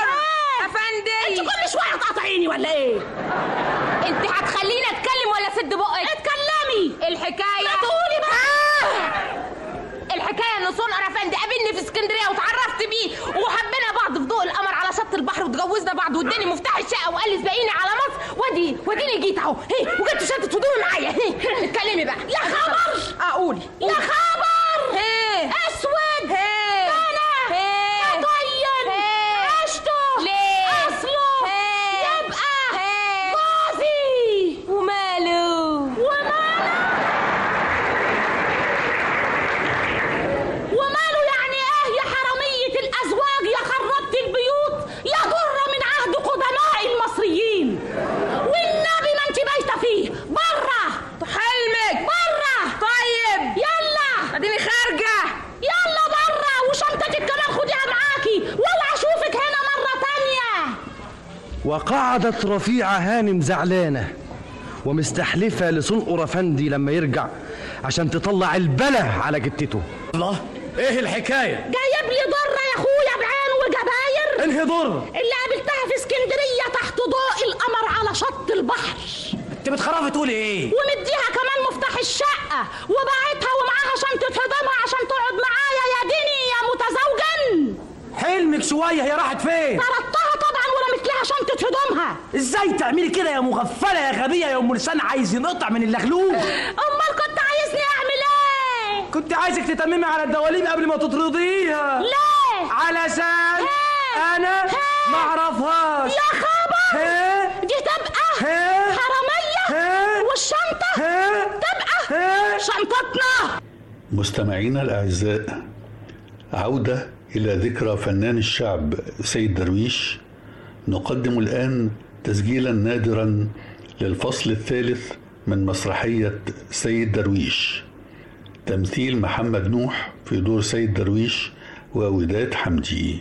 افندي. انت كل شويه هتقاطعيني ولا ايه؟ انت هتخليني اتكلم ولا سد بقك؟ اتكلمي. الحكايه لا تقولي بقى. الحكايه ان سونقر افندي قابلني في اسكندريه وتعرفت بيه وحبينا بعض في ضوء القمر على شط البحر وتجوزنا بعض واداني مفتاح الشقه وقال لي سبقيني على مصر واديني جيت اهو وجبت شنطه هدومي معايا. اتكلمي بقى. يا خبر. اقولي يا خبر. اسود. انا اطين عشته اصله يبقى جوزي. وماله يعني ايه يا حرامية الازواج يا خربت البيوت يا ضرة من عهد قدماء المصريين؟ والنبي ما انت بايته فيه. بره حلمك. بره. طيب يلا اديني خارجه. يلا بره وشنطتك كمان خديها معاكي ولا اشوفك هنا مرة تانية. وقعدت رفيعة هانم زعلانة ومستحلفة لسنقر افندي لما يرجع عشان تطلع البله على جتته. الله، ايه الحكايه؟ جايب لي ضرة يا اخويا بعين وجباير. انهي ضرة؟ اللي قابلتها في اسكندرية تحت ضوء القمر على شط البحر. انت بتخرفي تقولي ايه؟ ومديها كمان مفتاح الشقة وبعتها ومعاها شنطة هدومها عشان تقعد معايا يا ديني يا متزوجن. حلمك شويه، هي راحت فين؟ طردتها طبعا ورمت لها شنطة هدومها. ازاي تعملي كده يا مغفله يا غبيه يا ام لسان عايز ينقطع من اللغلوب؟ امال كنت عايزني اعمل ايه؟ كنت عايزك تتممي على الدواليب قبل ما تطرديها. ليه؟ علشان انا ما اعرفهاش. يا خبر. دي تبقى حرامية والشنطة تبقى شنطتنا. مستمعينا الأعزاء، عودة إلى ذكرى فنان الشعب سيد درويش. نقدم الآن تسجيلا نادرا للفصل الثالث من مسرحية سيد درويش، تمثيل محمد نوح في دور سيد درويش ووداد حمدي.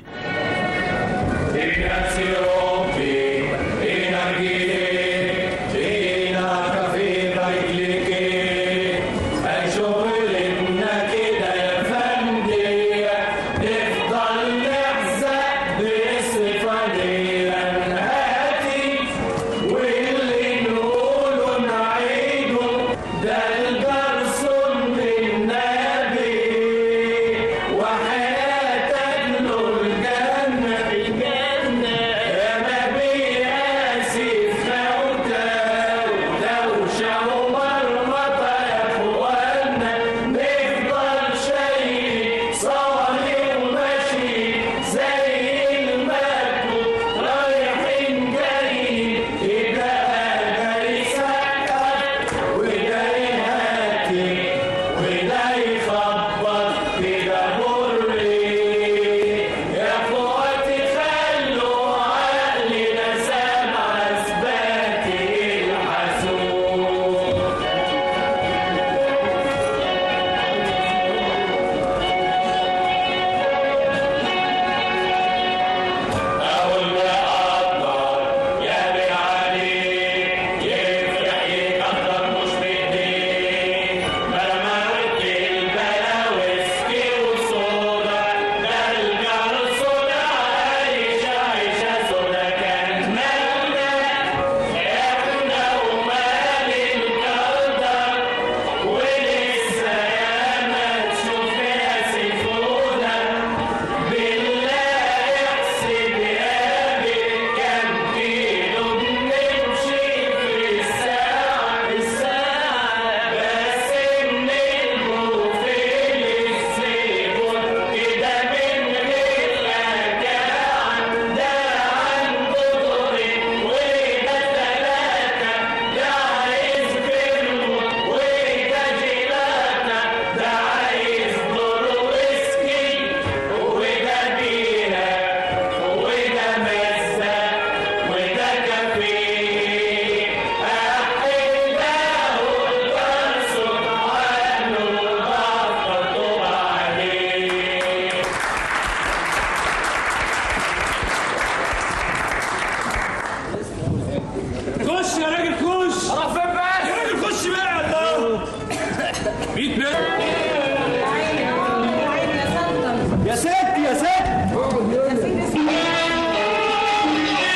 يا ست يا ست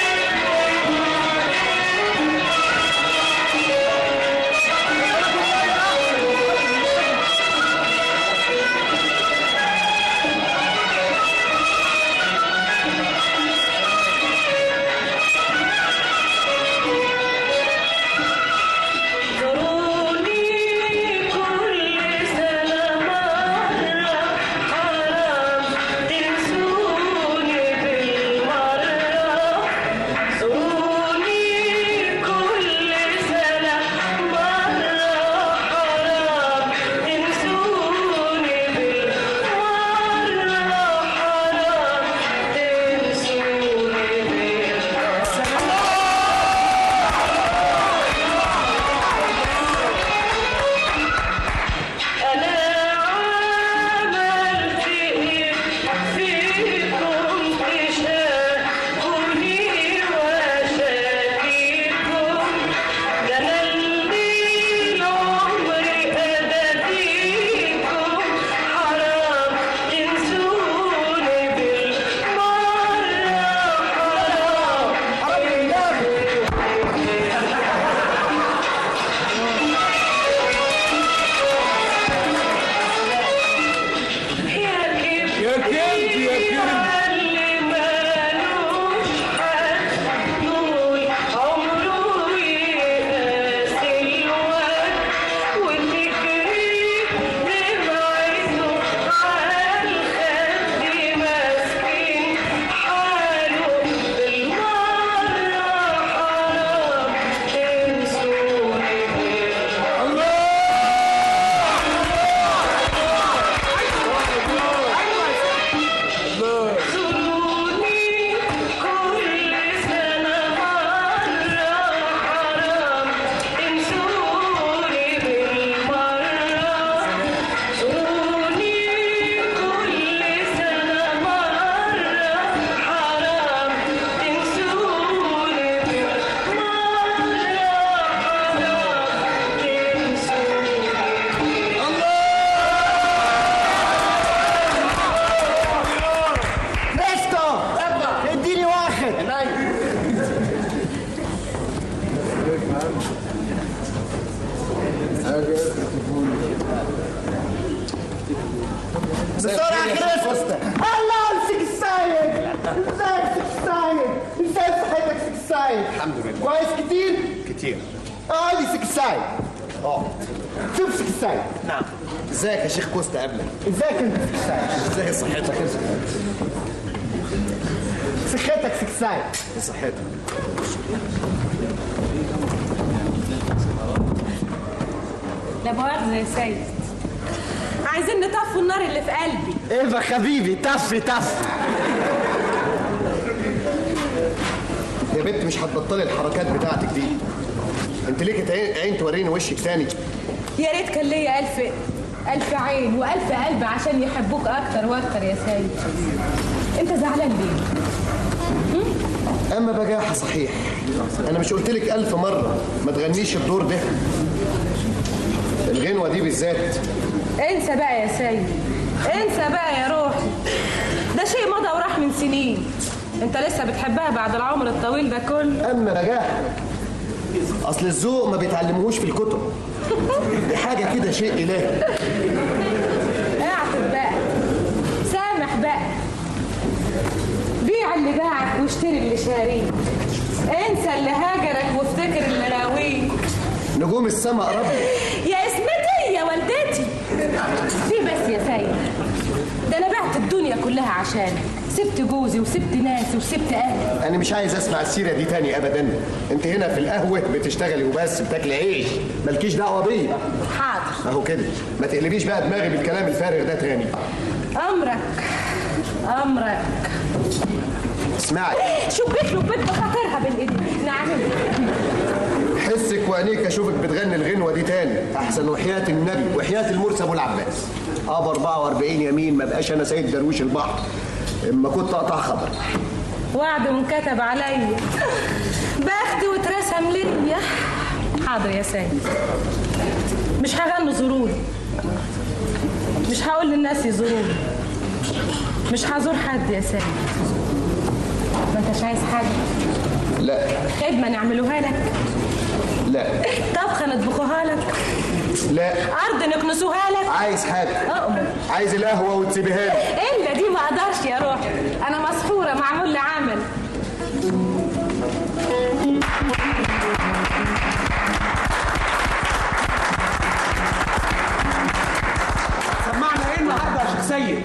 بسرعة يا كريستو. الله امسك السايق. ازيك سيك السايق؟ ازاي صحتك سيك السايق؟ الحمد لله. كويس كتير؟ كتير. اقعدي سيك السايق. شوف سيك السايق. نعم. ازيك يا شيخ كوستا قبلك؟ ازيك انت سيك السايق؟ ازاي صحتك انت؟ صحتك سيك السايق. صحتك. لا مؤاخذة يا سيد، عايزين نطفوا النار اللي في قلبي. ايه بقى حبيبي، طفي طفي. يا بنت مش هتبطلي الحركات بتاعتك دي. انت ليك عين توريني وشك تاني؟ يا ريت كان ليا ألف عين وألف قلب عشان يحبوك أكتر وأكتر يا سيد. أنت زعلان ليه؟ أما بجاحة صحيح. أنا مش قلتلك 1000 مرة ما تغنيش الدور ده. الغنوة دي بالذات. انسى بقى يا سيد، انسى بقى يا روحي، ده شيء مضى وراح من سنين. انت لسه بتحبها بعد العمر الطويل ده كله؟ أما بجاحة، أصل الذوق ما بيتعلموهوش في الكتب. دي حاجة كده شيء إلهي. اعتب بقى، سامح بقى، بيع اللي باعك واشتري اللي شاريك، انسى اللي هاجرك وافتكر اللي راويك. نجوم السما قرب يا اسمتي يا والدتي. في بس يا سيد، ده انا بعت الدنيا كلها عشانك، سبت جوزي وسبت ناسي وسبت اهلي. أنا مش عايز أسمع السيرة دي تاني أبدا. أنت هنا في القهوة بتشتغلي وبس، بتاكلي عيش، مالكيش دعوة بيا. حاضر. أهو كده، ما تقلبيش بقى دماغي بالكلام الفارغ ده تاني. أمرك. اسمعي. شبيك لبيت بخاطرها بين ايدي. نعم. حسك وعينيك اشوفك بتغني الغنوه دي تاني، احسن وحياه النبي وحياه المرسي ابو العباس. اب 44 يمين ما بقاش انا سيد درويش البحر اما كنت اقطع خبر. وعد وانكتب عليا، بختي واترسم ليا. حاضر يا سيد، مش هغنوا زوروني، مش هقول للناس يزوروني، مش هزور حد يا سيد. ما انتش عايز حاجه؟ لا. خدمه نعملوها لك؟ لا. طبخه نطبخوها لك؟ لا. ارض نكنسوها لك؟ عايز حاجه؟ اؤمر. عايز القهوه وتسيبيها لي. الا دي ما اقدرش يا روحي، انا مسحوره معمول لي عمل. سمعنا ايه النهارده يا شيخ سيد؟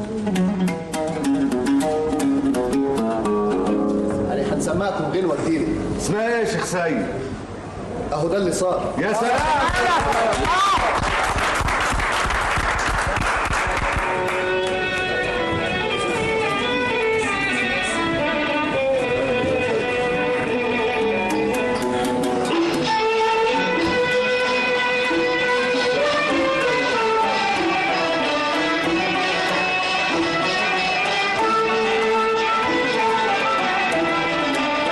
انا هنسمعكم غنوه جديده. اسمها ايه يا شيخ سيد؟ اهو ده اللي صار. يا سلام.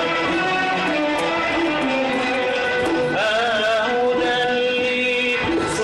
أهو ده اللي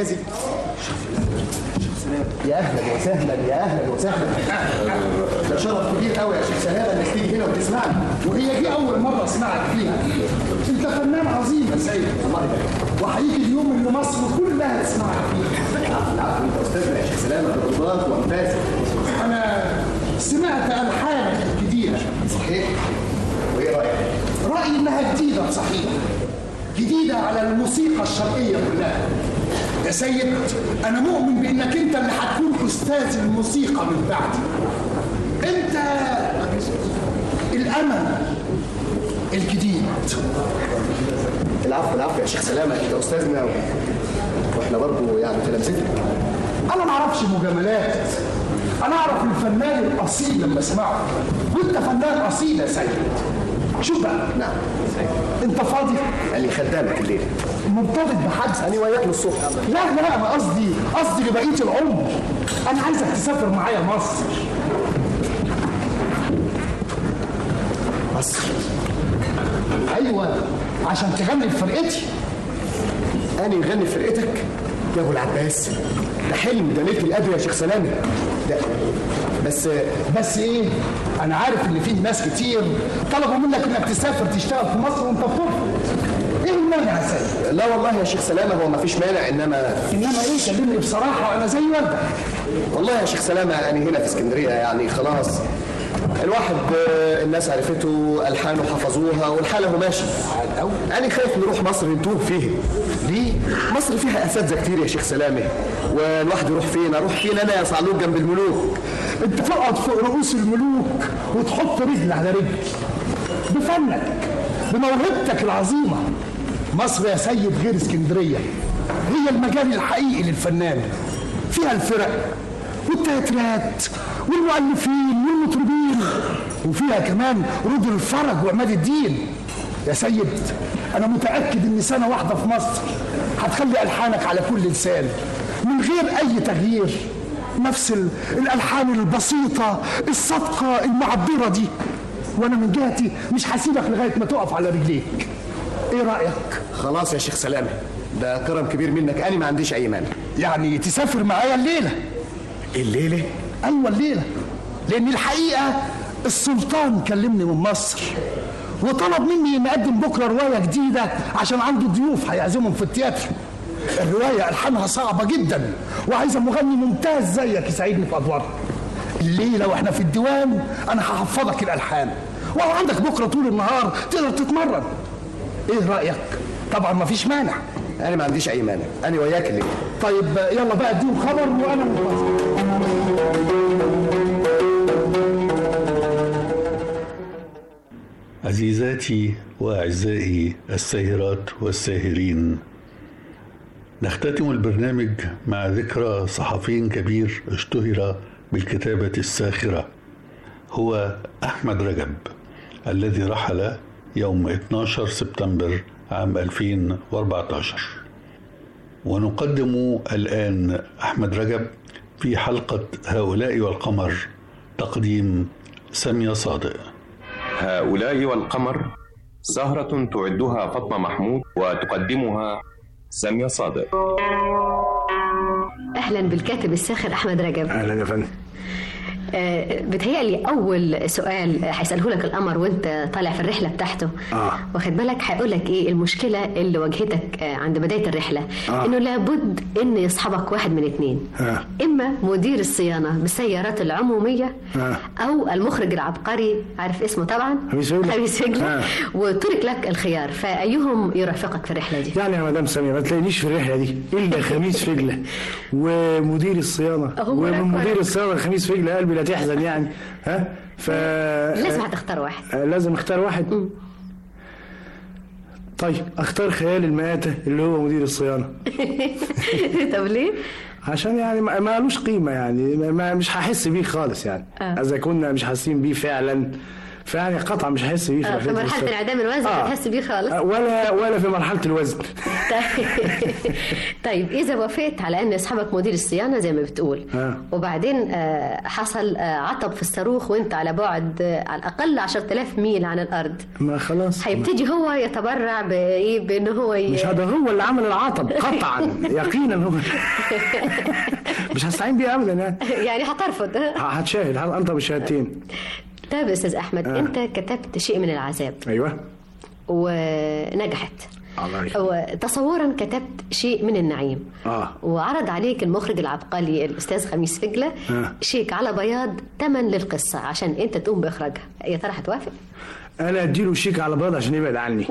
استاذي. يا اهلا وسهلا، يا اهلا وسهلا. ده شرف كبير قوي يا شيخ سلامه انك تيجي هنا وتسمعني، وهي دي اول مره اسمعك فيها. انت فنان عظيم يا سيد، الله يبارك، وهيجي اليوم اللي مصر كلها تسمعك فيه. العفو، انت استاذنا يا شيخ سلامه بضباط وانفاسك. انا سمعت الحانك الجديده. صحيح؟ وايه رايك؟ رايي انها جديده صحيح، جديده على الموسيقى الشرقيه كلها. يا سيد انا مؤمن بانك انت اللي هتكون استاذ الموسيقى من بعدي. انت الامل الجديد. العفو العفو يا شيخ سلامه، انت استاذنا واحنا برضه يعني تلامذتك. انا ما اعرفش مجاملات، انا اعرف الفنان الاصيل لما اسمعه، وانت فنان اصيل يا سيد. شوف بقى. نعم. انت فاضي؟ يعني خدامك الليل. مرتبط بحجز؟ انا وياك للصبح. لا انا قصدي لبقيه العمر. انا عايزك تسافر معايا مصر. مصر؟ ايوه، عشان تغني في فرقتي. انا يغني في فرقتك؟ يا ابو العباس ده حلم، ده ليله القدر يا شيخ سلامه. ده بس ايه؟ انا عارف ان في ناس كتير طلبوا منك انك تسافر تشتغل في مصر وانت بترفض. ايه المانع يا سيد؟ لا والله يا شيخ سلامه هو ما فيش مانع، انما ايه؟ كلمني بصراحه، انا زي والدك. والله يا شيخ سلامه انا هنا في اسكندريه يعني خلاص الواحد الناس عرفته، الحانه حفظوها والحاله ماشي. انا خايف نروح مصر نتوه فيها. ليه؟ مصر فيها اساتذه كتير يا شيخ سلامه، والواحد يروح فين؟ اروح فين انا يا صعلوك جنب الملوك؟ انت تقعد فوق رؤوس الملوك وتحط رجل على رجل بفنك بموهبتك العظيمه. مصر يا سيد غير اسكندريه، هي المجال الحقيقي للفنان. فيها الفرق والتياترات والمؤلفين والمطربين، وفيها كمان رود الفرج وعماد الدين. يا سيد انا متاكد ان سنه واحده في مصر هتخلي الحانك على كل لسان من غير اي تغيير، نفس الالحان البسيطه الصادقه المعبره دي. وانا من جهتي مش هسيبك لغايه ما تقف على رجليك. ايه رايك؟ خلاص يا شيخ سلامه، ده كرم كبير منك، انا ما عنديش اي مانع. يعني تسافر معايا الليله؟ الليله؟ ايوه الليله، لان الحقيقه السلطان كلمني من مصر وطلب مني ان اقدم بكره روايه جديده عشان عنده ضيوف هيعزمهم في التياتر. الروايه الحانها صعبه جدا وعايزه مغني ممتاز زيك يساعدني في ادوارها. الليله واحنا في الديوان انا هحفظك الالحان، وهو عندك بكره طول النهار تقدر تتمرن. ايه رايك؟ طبعا ما فيش مانع. انا ما عنديش اي مانع، انا وياك الليله. طيب يلا بقى اديهم خبر وانا منتظر. عزيزاتي وأعزائي الساهرات والساهرين، نختتم البرنامج مع ذكرى صحفي كبير اشتهر بالكتابة الساخرة، هو أحمد رجب الذي رحل يوم 12 سبتمبر عام 2014. ونقدم الآن أحمد رجب في حلقة هؤلاء والقمر، تقديم سامية صادق. هؤلاء والقمر سهرة تعدها فاطمة محمود وتقدمها سامية صادق. أهلا بالكاتب الساخر أحمد رجب. أهلا يا فندم. بتهيألي أول سؤال هيسأله لك القمر وانت طالع في الرحلة بتاعته، واخد بالك هيقول لك إيه المشكلة اللي واجهتك عند بداية الرحلة؟ إنه لابد إن يصحبك واحد من اتنين، إما مدير الصيانة بالسيارات العمومية أو المخرج العبقري، عارف اسمه طبعا؟ خميس فجلة. وترك لك الخيار، فأيهم يرافقك في الرحلة دي؟ يعني يا مدام سامية ما تلاقينيش في الرحلة دي إلا خميس فجلة ومدير الصيانة، ومن مدير الصيانة خميس فجلة قلبي لا تحزن يعني. لازم هتختار واحد. لازم اختار واحد. طيب اختار خيال المآتة اللي هو مدير الصيانة. طب ليه؟ عشان يعني ما لوش قيمة، يعني مش هحس بيه خالص يعني. إذا كنا مش حاسين بيه فعلا فيعني قطعا مش هحس بيه في مرحله انعدام الوزن مش هتحس بيه خالص ولا في مرحله الوزن. طيب اذا وافقت على ان اصحابك مدير الصيانه زي ما بتقول وبعدين حصل عطب في الصاروخ وانت على بعد على الاقل 10,000 ميل عن الارض، ما خلاص هيبتدي هو يتبرع بايه بان هو مش هذا هو اللي عمل العطب قطعا يقينا هو مش هستعين بيه ابدا يعني هترفض هتشاهد هنطب الشهادتين. طيب يا استاذ احمد انت كتبت شيء من العذاب ايوه ونجحت وتصورا كتبت شيء من النعيم وعرض عليك المخرج العبقري الاستاذ خميس فجله شيك على بياض ثمن للقصه عشان انت تقوم باخراجها، يا ترى هتوافق؟ انا اديله شيك على بياض عشان يبعد عني.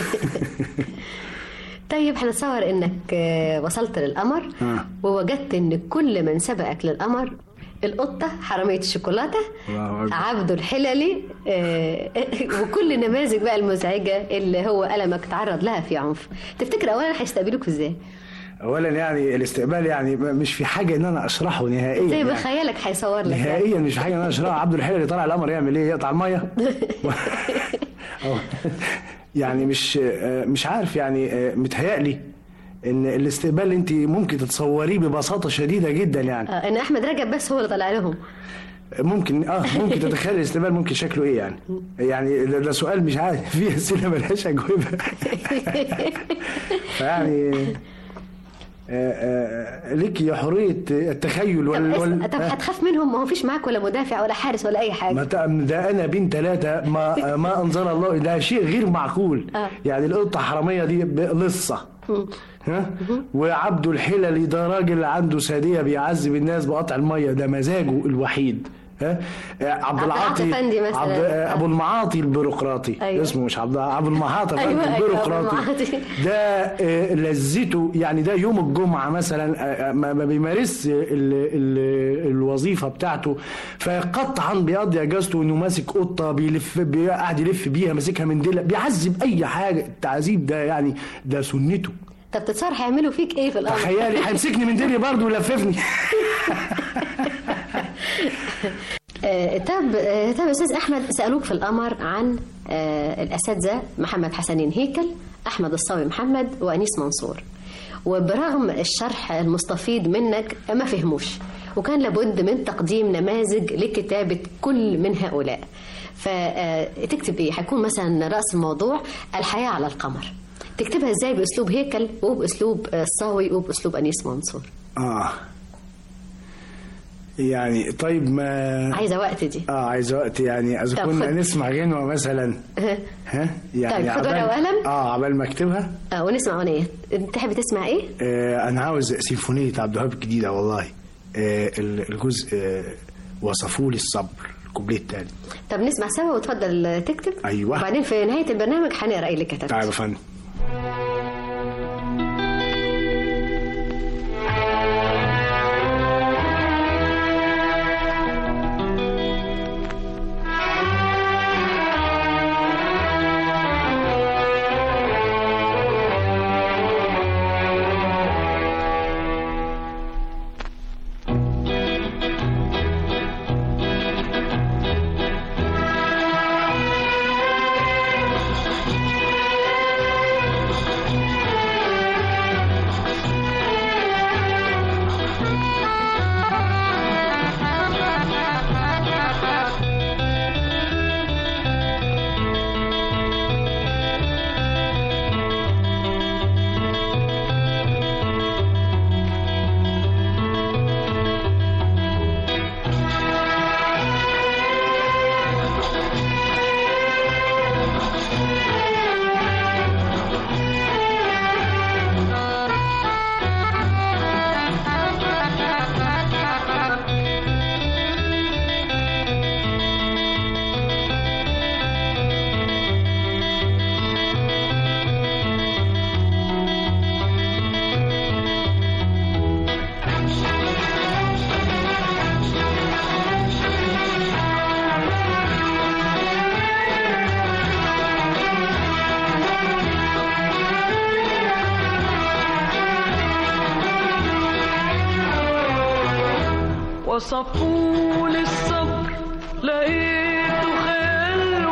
طيب هنتصور انك وصلت للقمر ووجدت ان كل من سبقك للقمر القطة حرامية الشوكولاتة عبده الحللي وكل النماذج بقى المزعجة اللي هو ألمك تعرض لها في عنف، تفتكر أولا هيستقبلوك ازاي؟ اولا يعني الاستقبال يعني مش في حاجه ان انا اشرحه نهائيا، زي ما خيالك هيصور لك نهائيا مش في حاجه ان انا اشرحه. عبده الحللي طالع القمر يعمل ايه؟ يقطع الميه؟ يعني مش عارف يعني متهيألي ان الاستقبال اللي انت ممكن تتصوريه ببساطه شديده جدا يعني ان احمد رجب بس هو اللي طلع لهم. ممكن ممكن تتخيل الاستقبال ممكن شكله ايه يعني ده سؤال مش عارف فيه اسئله ملهاش اجوبه. يعني ليكي حريه التخيل طب هتخاف منهم؟ ما هو فيش معاك ولا مدافع ولا حارس ولا اي حاجه. ده انا بين 3 ما انزل الله، ده شيء غير معقول. يعني القطه حراميه دي لصه وعبده الحللي ده راجل عنده ساديه بيعذب الناس بقطع الميه، ده مزاجه الوحيد. عبد العاطي ابو المعاطي البيروقراطي. أيوة. اسمه مش ابو المعاطي البيروقراطي. ده لذته يعني ده يوم الجمعه مثلا ما بيمارس الوظيفه بتاعته، فقطعا بيقضي اجازته انه ماسك قطه قاعد يلف بيها ماسكها من ديلها، بيعذب اي حاجه. التعذيب ده يعني ده سنته. طب تتصور هيعملوا فيك ايه في الامر؟ تخيلي هيمسكني من ديلي برضه ويلففني. طب استاذ احمد سالوك في القمر عن الاساتذه محمد حسنين هيكل، احمد الصاوي محمد، وانيس منصور، وبرغم الشرح المستفيض منك ما فهموش وكان لابد من تقديم نماذج لكتابه كل من هؤلاء. فتكتب ايه؟ هيكون مثلا راس الموضوع الحياه على القمر، تكتبها ازاي باسلوب هيكل وباسلوب الصاوي وباسلوب انيس منصور؟ يعني طيب ما عايزه وقت دي عايزه وقت يعني اذا كنا نسمع غنوه مثلا يعني طيب خد ورقه وقلم عبال ما اكتبها ونسمع اغنيه. تحب تسمع ايه؟ انا عاوز سيمفونيه عبد الوهاب الجديده والله. الجزء وصفوا لي الصبر الكوبليه الثاني. طب نسمع سوا وتفضل تكتب. ايوه وبعدين في نهايه البرنامج هنقرا ايه اللي كتبته. طيب يا فندم. وصفوا لي الصبر لقيته خيال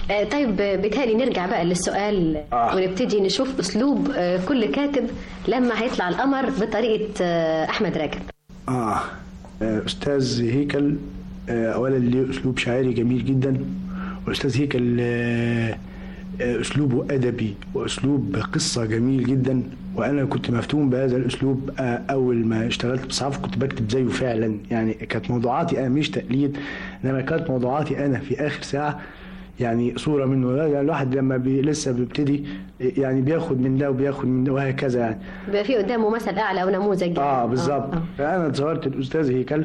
طيب بيتهيألي نرجع بقى للسؤال ونبتدي نشوف أسلوب كل كاتب لما هيطلع القمر بطريقة أحمد راجب. أستاذ هيكل أولا ليه أسلوب شاعري جميل جدا، وأستاذ هيكل أسلوبه أدبي وأسلوب قصة جميل جدا، وأنا كنت مفتون بهذا الأسلوب. أول ما اشتغلت بصحافة كنت بكتب زيه فعلا، يعني كانت موضوعاتي أنا مش تقليد، إنما كانت موضوعاتي أنا في آخر ساعة يعني صورة منه. يعني الواحد لما لسه بيبتدي يعني بياخد من ده وبياخد من ده وهكذا، يعني بيبقى في قدامه مثل أعلى أو نموذج. بالظبط. فأنا تصورت الأستاذ هيكل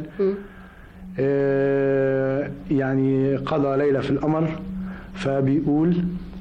يعني قضى ليلة في القمر، فبيقول: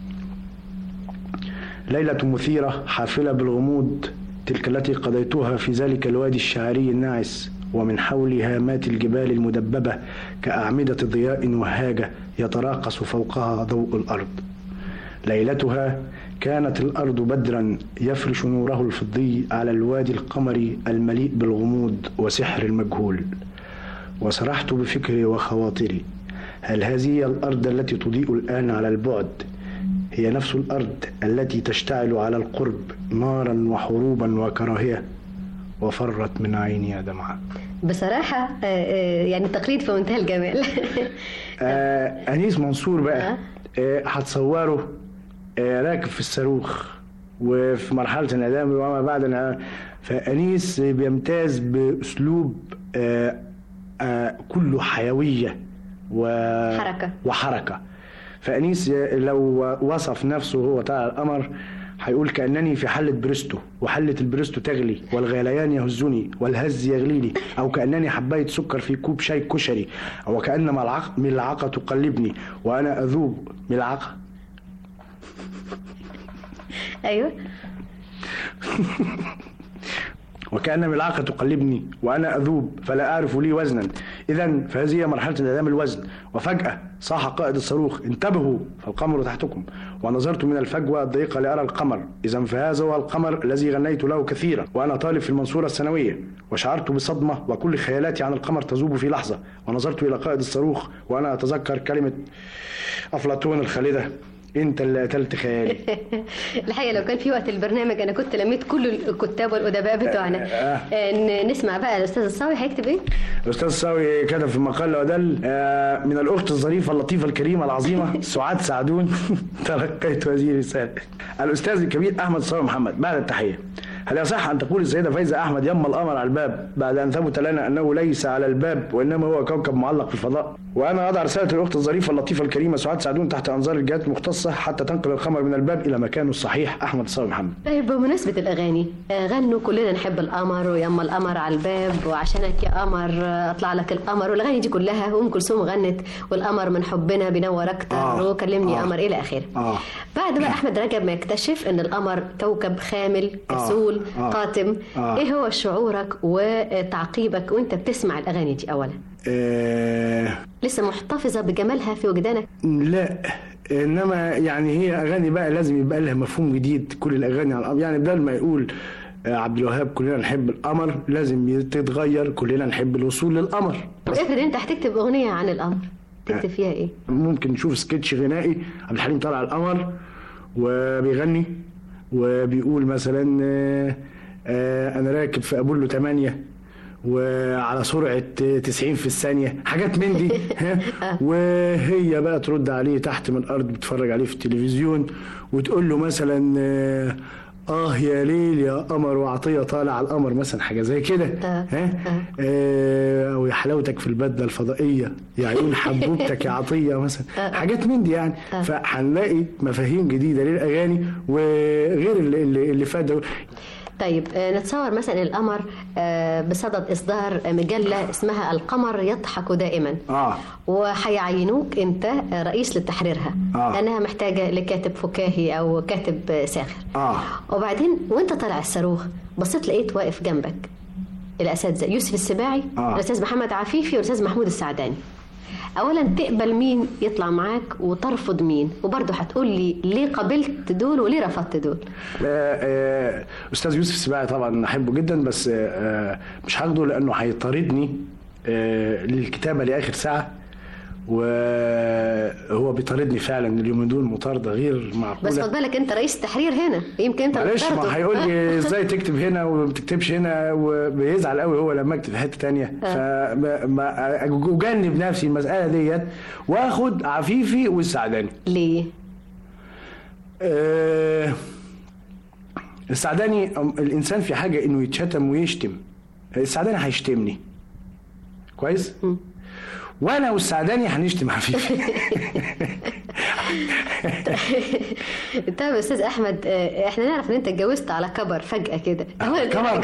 ليلة مثيرة حافلة بالغموض تلك التي قضيتها في ذلك الوادي الشعري الناعس، ومن حول هامات الجبال المدببة كأعمدة ضياء وهاجة يتراقص فوقها ضوء الأرض. ليلتها كانت الأرض بدرا يفرش نوره الفضي على الوادي القمري المليء بالغموض وسحر المجهول، وسرحت بفكري وخواطري: هل هذه الأرض التي تضيء الآن على البعد هي نفس الأرض التي تشتعل على القرب نارا وحروبا وكراهية؟ وفرت من عيني دمعة. بصراحة يعني تقليد في منتهى الجمال. أنيس منصور بقى هتصوره راكب في الصاروخ وفي مرحلة الإعدام وما بعد الإعدام. فأنيس بيمتاز بأسلوب كله حيوية وحركة. فأنيس لو وصف نفسه هو طالع القمر هيقول: كأنني في حلة بريستو وحلة البريستو تغلي والغليان يهزني والهز يغليني، أو كأنني حباية سكر في كوب شاي كشري، أو كأن ملعقة تقلبني وأنا أذوب ملعقة. أيوة. وكأن ملعقة تقلبني وأنا أذوب فلا أعرف لي وزنا. إذن فهذه مرحلة انعدام الوزن. وفجأة صاح قائد الصاروخ: انتبهوا فالقمر تحتكم. ونظرت من الفجوة الضيقة لأرى القمر. إذن فهذا هو القمر الذي غنيت له كثيرا وأنا طالب في المنصورة الثانوية. وشعرت بصدمة وكل خيالاتي عن القمر تذوب في لحظة. ونظرت إلى قائد الصاروخ وأنا أتذكر كلمة أفلاطون الخالدة: انت اللي قتلت خيالي. الحقيقه لو كان في وقت البرنامج انا كنت لميت كل الكتاب والادباء بتوعنا. نسمع بقى الاستاذ الصاوي هيكتب ايه. الاستاذ الصاوي كتب في المقال ودل: من الاخت الظريفه اللطيفه الكريمه العظيمه سعاد سعدون تلقيت هذه الرساله. الاستاذ الكبير احمد الصاوي محمد: بعد التحيه، هل يصح ان تقول السيده فايزه احمد يم القمر على الباب بعد ان ثبت لنا انه ليس على الباب وانما هو كوكب معلق في الفضاء؟ وانا اضع رساله الاخت الظريفه اللطيفه الكريمه سعاد سعدون تحت انظار الجهات المختصه حتى تنقل القمر من الباب الى مكانه الصحيح. احمد الصاوي محمد. طيب بمناسبه الاغاني، غنوا كلنا نحب القمر ويما القمر على الباب وعشانك يا قمر اطلع لك القمر والاغاني دي كلها، وام كلثوم غنت والقمر من حبنا بينور اكتر وكلمني قمر الى اخره. بعد بقى احمد رجب ما يكتشف ان القمر كوكب خامل كسول قاتم، ايه هو شعورك وتعقيبك وانت بتسمع الاغاني دي؟ اولا لسه محتفظه بجمالها في وجدانك؟ لا، انما يعني هي اغاني بقى لازم يبقى لها مفهوم جديد. كل الاغاني على القمر، يعني بدل ما يقول عبد الوهاب كلنا نحب القمر لازم تتغير كلنا نحب الوصول للقمر. افرض انت هتكتب اغنيه عن القمر، تكتب فيها ايه؟ ممكن نشوف سكتش غنائي عبد الحليم طالع على القمر وبيغني وبيقول مثلا انا راكب في ابولو 8 وعلى سرعة 90 في الثانية، حاجات من دي. وهي بقى ترد عليه تحت من الأرض بتفرج عليه في التلفزيون وتقول له مثلا يا ليل يا قمر وعطية طالع على القمر مثلا، حاجة زي كده. أو يا حلاوتك في البدلة الفضائية، يا عيون حبوبتك يا عطية مثلا، حاجات من دي يعني. فهنلاقي مفاهيم جديدة للأغاني وغير اللي فات ده. طيب نتصور مثلا القمر بصدد إصدار مجلة اسمها القمر يضحك دائما، وهيعينوك أنت رئيس لتحريرها، لأنها محتاجة لكاتب فكاهي أو كاتب ساخر. وبعدين وانت طالع الصاروخ بصيت لقيت واقف جنبك الأساتذة يوسف السباعي، الأستاذ محمد عفيفي والأستاذ محمود السعداني. اولا تقبل مين يطلع معاك وترفض مين؟ وبرضه هتقول لي ليه قبلت دول وليه رفضت دول؟ استاذ يوسف السباعي طبعا احبه جدا، بس مش هاخده لانه هيطاردني للكتابه لاخر ساعه، وهو بيطاردني فعلا اليومين دول مطارده غير معقوله. بس خد بالك انت رئيس تحرير هنا، يمكن انت معلش ما هيقول لي ازاي تكتب هنا وما بتكتبش هنا، وبيزعل قوي هو لما اكتب في حته ثانيه. فاجنب نفسي المساله ديت واخد عفيفي والسعداني. ليه؟ السعداني الانسان في حاجه انه يتشتم ويشتم. السعداني هيشتمني كويس، وانا والسعداني هنشتم عفيفي. طيب يا استاذ احمد، احنا نعرف ان انت اتجوزت على كبر فجاه كده. كبر؟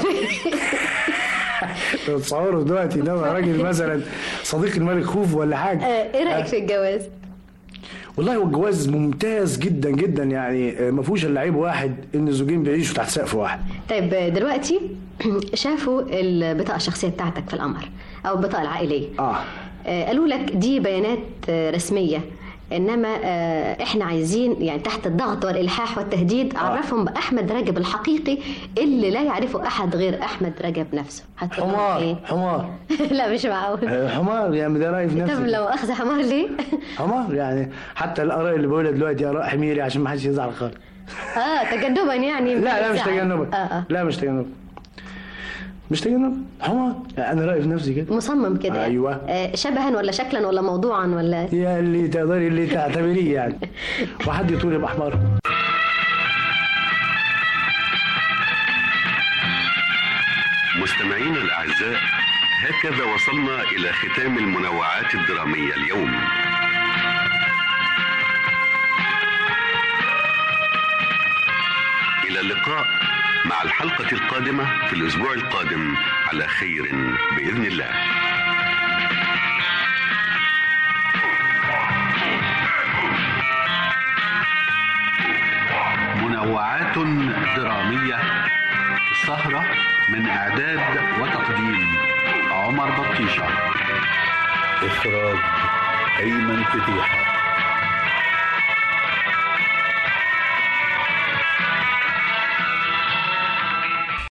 تصوروا دلوقتي ده راجل مثلا صديق الملك خوف ولا حاجه. ايه رايك في الجواز؟ والله هو الجواز ممتاز جدا جدا، يعني ما فيهوش الا عيب واحد ان الزوجين بيعيشوا تحت سقف واحد. طيب دلوقتي شافوا البطاقه الشخصيه بتاعتك في القمر او البطاقه العائليه. قالوا لك دي بيانات رسميه، انما احنا عايزين يعني تحت الضغط والالحاح والتهديد عرفهم باحمد رجب الحقيقي اللي لا يعرفه احد غير احمد رجب نفسه. حمار إيه؟ حمار. لا مش معقول. حمار يعني ده راي في نفسي. طب لو اخذ حمار ليه؟ حمار يعني حتى الاراء اللي بقولها دلوقتي اراء حميري عشان ما حدش يزعل خالص. تجنبا يعني. لا مش تجنبا. لا مش تجنبا. مش تجنب حمار. انا رايي في نفسي كده. مصمم كده. ايوه. شبها ولا شكلا ولا موضوعا ولا يا اللي تقدري اللي تعتبريه يعني. وحد يطول يبقى حمار. مستمعينا الاعزاء، هكذا وصلنا الى ختام المنوعات الدراميه اليوم. الى اللقاء مع الحلقة القادمة في الأسبوع القادم على خير بإذن الله. منوعات درامية، سهرة من إعداد وتقديم عمر بطيشة، إخراج أيمن فتيحة.